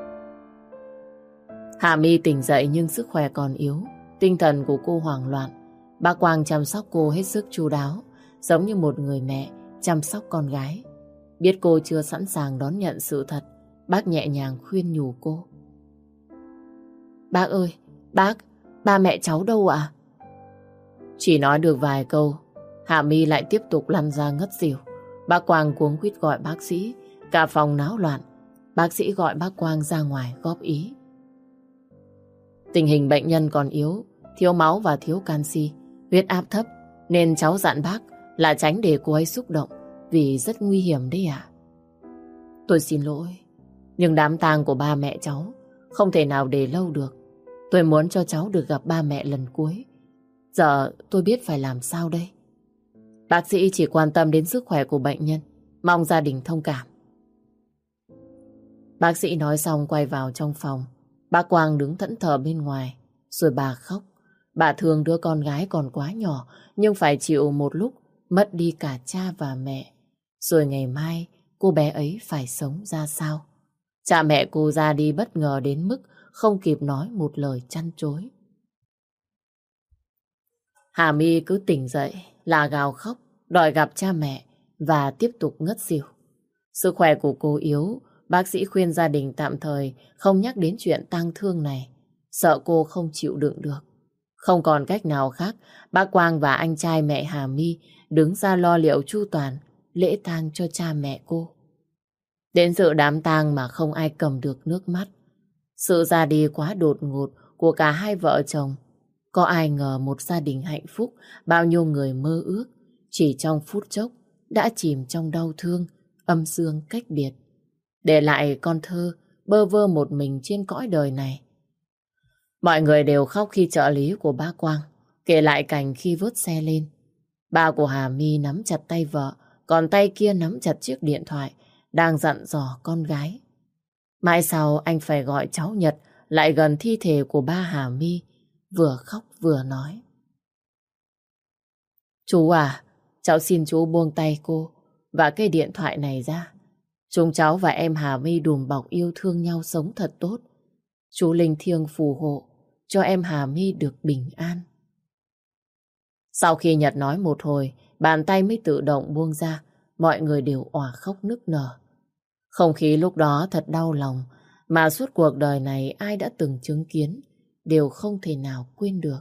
Hà My tỉnh dậy nhưng sức khỏe còn yếu. Tinh thần của cô hoảng loạn. Bác Quang chăm sóc cô hết sức chu đáo, giống như một người mẹ chăm sóc con gái. Biết cô chưa sẵn sàng đón nhận sự thật, bác nhẹ nhàng khuyên nhủ cô. Bác ơi, bác, ba mẹ cháu đâu ạ? Chỉ nói được vài câu, Hà My lại tiếp tục lăn ra ngất xỉu. Bác Quang cuống quýt gọi bác sĩ, cả phòng náo loạn. Bác sĩ gọi bác Quang ra ngoài góp ý. Tình hình bệnh nhân còn yếu, thiếu máu và thiếu canxi, huyết áp thấp, nên cháu dặn bác là tránh để cô ấy xúc động vì rất nguy hiểm đấy ạ. Tôi xin lỗi, nhưng đám tang của ba mẹ cháu không thể nào để lâu được. Tôi muốn cho cháu được gặp ba mẹ lần cuối. Giờ tôi biết phải làm sao đây. Bác sĩ chỉ quan tâm đến sức khỏe của bệnh nhân, mong gia đình thông cảm. Bác sĩ nói xong quay vào trong phòng. Bác Quang đứng thẫn thờ bên ngoài. Rồi bà khóc. Bà thương đứa con gái còn quá nhỏ, nhưng phải chịu một lúc mất đi cả cha và mẹ. Rồi ngày mai cô bé ấy phải sống ra sao? Cha mẹ cô ra đi bất ngờ đến mức không kịp nói một lời chăn chối. Hà My cứ tỉnh dậy là gào khóc, đòi gặp cha mẹ và tiếp tục ngất xỉu. Sức khỏe của cô yếu, bác sĩ khuyên gia đình tạm thời không nhắc đến chuyện tang thương này, sợ cô không chịu đựng được. Không còn cách nào khác, bác Quang và anh trai mẹ Hà My đứng ra lo liệu chu toàn lễ tang cho cha mẹ cô. Đến dự đám tang mà không ai cầm được nước mắt. Sự ra đi quá đột ngột của cả hai vợ chồng. Có ai ngờ một gia đình hạnh phúc, bao nhiêu người mơ ước, chỉ trong phút chốc đã chìm trong đau thương, âm dương cách biệt. Để lại con thơ bơ vơ một mình trên cõi đời này. Mọi người đều khóc khi trợ lý của bác Quang kể lại cảnh khi vớt xe lên. Ba của Hà My nắm chặt tay vợ, còn tay kia nắm chặt chiếc điện thoại, đang dặn dò con gái. Mãi sau anh phải gọi cháu Nhật lại gần thi thể của ba Hà My, vừa khóc vừa nói. Chú à, cháu xin chú buông tay cô và cái điện thoại này ra. Chúng cháu và em Hà My đùm bọc yêu thương nhau sống thật tốt. Chú linh thiêng phù hộ cho em Hà My được bình an. Sau khi Nhật nói một hồi, bàn tay mới tự động buông ra, mọi người đều òa khóc nức nở. Không khí lúc đó thật đau lòng, mà suốt cuộc đời này ai đã từng chứng kiến đều không thể nào quên được.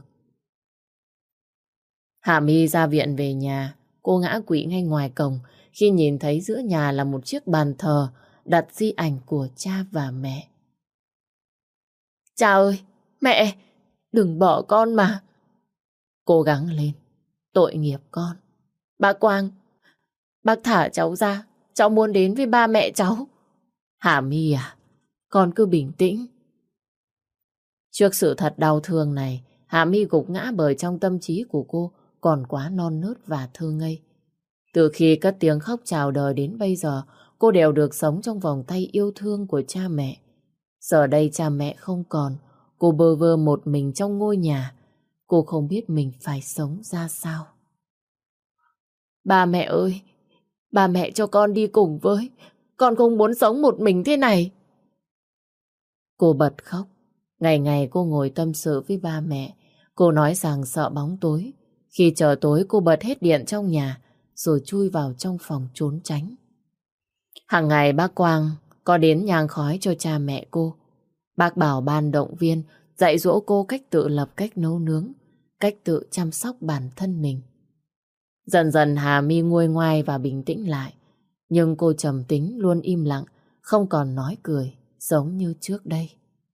Hà My ra viện về nhà, cô ngã quỵ ngay ngoài cổng khi nhìn thấy giữa nhà là một chiếc bàn thờ đặt di ảnh của cha và mẹ. Cha ơi, mẹ, đừng bỏ con mà. Cố gắng lên, tội nghiệp con. Bác Quang, bác thả cháu ra, cháu muốn đến với ba mẹ cháu. Hà My à, con cứ bình tĩnh. Trước sự thật đau thương này, Hà My gục ngã bởi trong tâm trí của cô còn quá non nớt và thơ ngây. Từ khi cất tiếng khóc chào đời đến bây giờ, cô đều được sống trong vòng tay yêu thương của cha mẹ. Giờ đây cha mẹ không còn, cô bơ vơ một mình trong ngôi nhà. Cô không biết mình phải sống ra sao. Ba mẹ ơi, ba mẹ cho con đi cùng với. Con không muốn sống một mình thế này. Cô bật khóc. Ngày ngày cô ngồi tâm sự với ba mẹ. Cô nói rằng sợ bóng tối. Khi trời tối cô bật hết điện trong nhà rồi chui vào trong phòng trốn tránh. Hàng ngày bác Quang có đến nhang khói cho cha mẹ cô. Bác bảo ban động viên, dạy dỗ cô cách tự lập, cách nấu nướng, cách tự chăm sóc bản thân mình. Dần dần Hà My nguôi ngoai và bình tĩnh lại. Nhưng cô trầm tính, luôn im lặng, không còn nói cười giống như trước đây.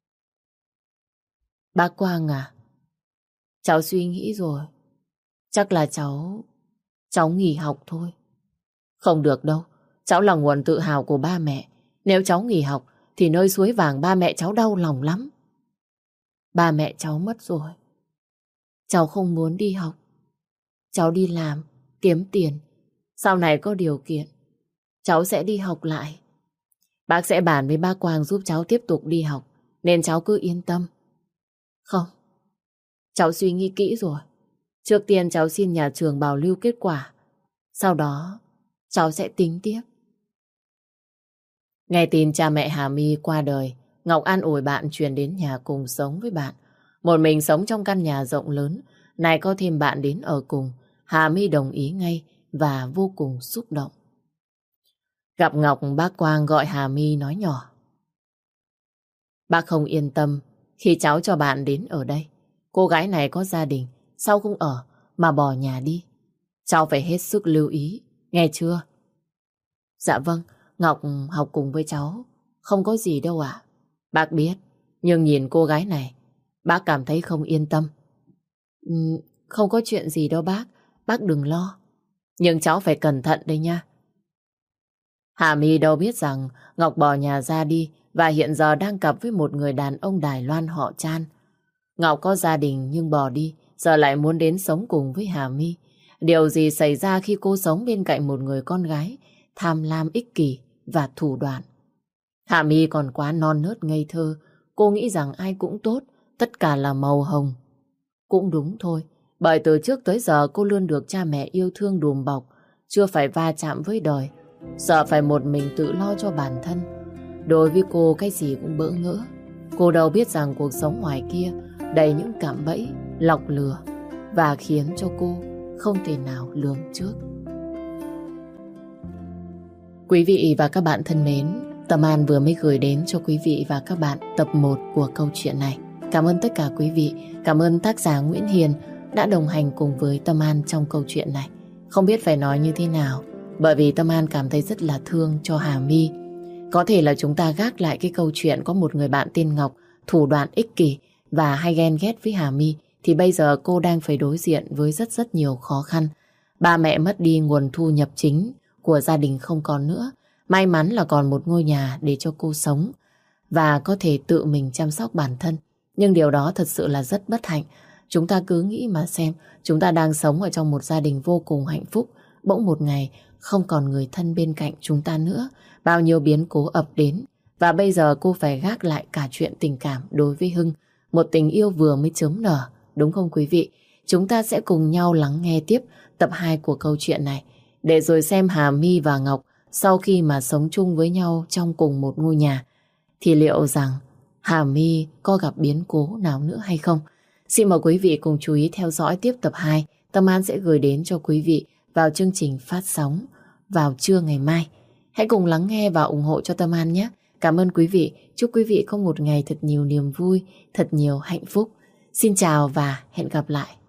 Bác Quang à, cháu suy nghĩ rồi. Chắc là cháu... cháu nghỉ học thôi. Không được đâu, cháu là nguồn tự hào của ba mẹ. Nếu cháu nghỉ học thì nơi suối vàng ba mẹ cháu đau lòng lắm. Ba mẹ cháu mất rồi. Cháu không muốn đi học. Cháu đi làm, kiếm tiền. Sau này có điều kiện, cháu sẽ đi học lại. Bác sẽ bàn với bác Quang giúp cháu tiếp tục đi học, nên cháu cứ yên tâm. Không, cháu suy nghĩ kỹ rồi. Trước tiên cháu xin nhà trường bảo lưu kết quả. Sau đó cháu sẽ tính tiếp. Nghe tin cha mẹ Hà My qua đời, Ngọc an ủi bạn chuyển đến nhà cùng sống với bạn. Một mình sống trong căn nhà rộng lớn, này có thêm bạn đến ở cùng, Hà My đồng ý ngay và vô cùng xúc động. Gặp Ngọc, bác Quang gọi Hà My nói nhỏ. Bác không yên tâm khi cháu cho bạn đến ở đây. Cô gái này có gia đình, sao không ở mà bỏ nhà đi? Cháu phải hết sức lưu ý, nghe chưa? Dạ vâng, Ngọc học cùng với cháu, không có gì đâu ạ. Bác biết, nhưng nhìn cô gái này, bác cảm thấy không yên tâm. Ừ, không có chuyện gì đâu bác, bác đừng lo. Nhưng cháu phải cẩn thận đây nha. Hà My đâu biết rằng Ngọc bỏ nhà ra đi và hiện giờ đang cặp với một người đàn ông Đài Loan họ Chan. Ngọc có gia đình nhưng bỏ đi, giờ lại muốn đến sống cùng với Hà My. Điều gì xảy ra khi cô sống bên cạnh một người con gái tham lam, ích kỷ và thủ đoạn? Hạ My còn quá non nớt ngây thơ. Cô nghĩ rằng ai cũng tốt, tất cả là màu hồng. Cũng đúng thôi, bởi từ trước tới giờ cô luôn được cha mẹ yêu thương đùm bọc, chưa phải va chạm với đời, sợ phải một mình tự lo cho bản thân. Đối với cô cái gì cũng bỡ ngỡ. Cô đâu biết rằng cuộc sống ngoài kia đầy những cạm bẫy, lọc lừa và khiến cho cô không thể nào lường trước. Quý vị và các bạn thân mến, Tâm An vừa mới gửi đến cho quý vị và các bạn tập một của câu chuyện này. Cảm ơn tất cả quý vị, cảm ơn tác giả Nguyễn Hiền đã đồng hành cùng với Tâm An trong câu chuyện này. Không biết phải nói như thế nào, bởi vì Tâm An cảm thấy rất là thương cho Hà My. Có thể là chúng ta gác lại cái câu chuyện có một người bạn tên Ngọc thủ đoạn ích kỷ và hay ghen ghét với Hà My, thì bây giờ cô đang phải đối diện với rất rất nhiều khó khăn. Ba mẹ mất đi nguồn thu nhập chính của gia đình không còn nữa. May mắn là còn một ngôi nhà để cho cô sống và có thể tự mình chăm sóc bản thân. Nhưng điều đó thật sự là rất bất hạnh. Chúng ta cứ nghĩ mà xem, chúng ta đang sống ở trong một gia đình vô cùng hạnh phúc. Bỗng một ngày không còn người thân bên cạnh chúng ta nữa. Bao nhiêu biến cố ập đến. Và bây giờ cô phải gác lại cả chuyện tình cảm đối với Hưng. Một tình yêu vừa mới chớm nở. Đúng không quý vị? Chúng ta sẽ cùng nhau lắng nghe tiếp tập hai của câu chuyện này. Để rồi xem Hà My và Ngọc sau khi mà sống chung với nhau trong cùng một ngôi nhà thì liệu rằng Hà My có gặp biến cố nào nữa hay không? Xin mời quý vị cùng chú ý theo dõi tiếp tập hai. Tâm An sẽ gửi đến cho quý vị vào chương trình phát sóng vào trưa ngày mai. Hãy cùng lắng nghe và ủng hộ cho Tâm An nhé. Cảm ơn quý vị. Chúc quý vị có một ngày thật nhiều niềm vui, thật nhiều hạnh phúc. Xin chào và hẹn gặp lại.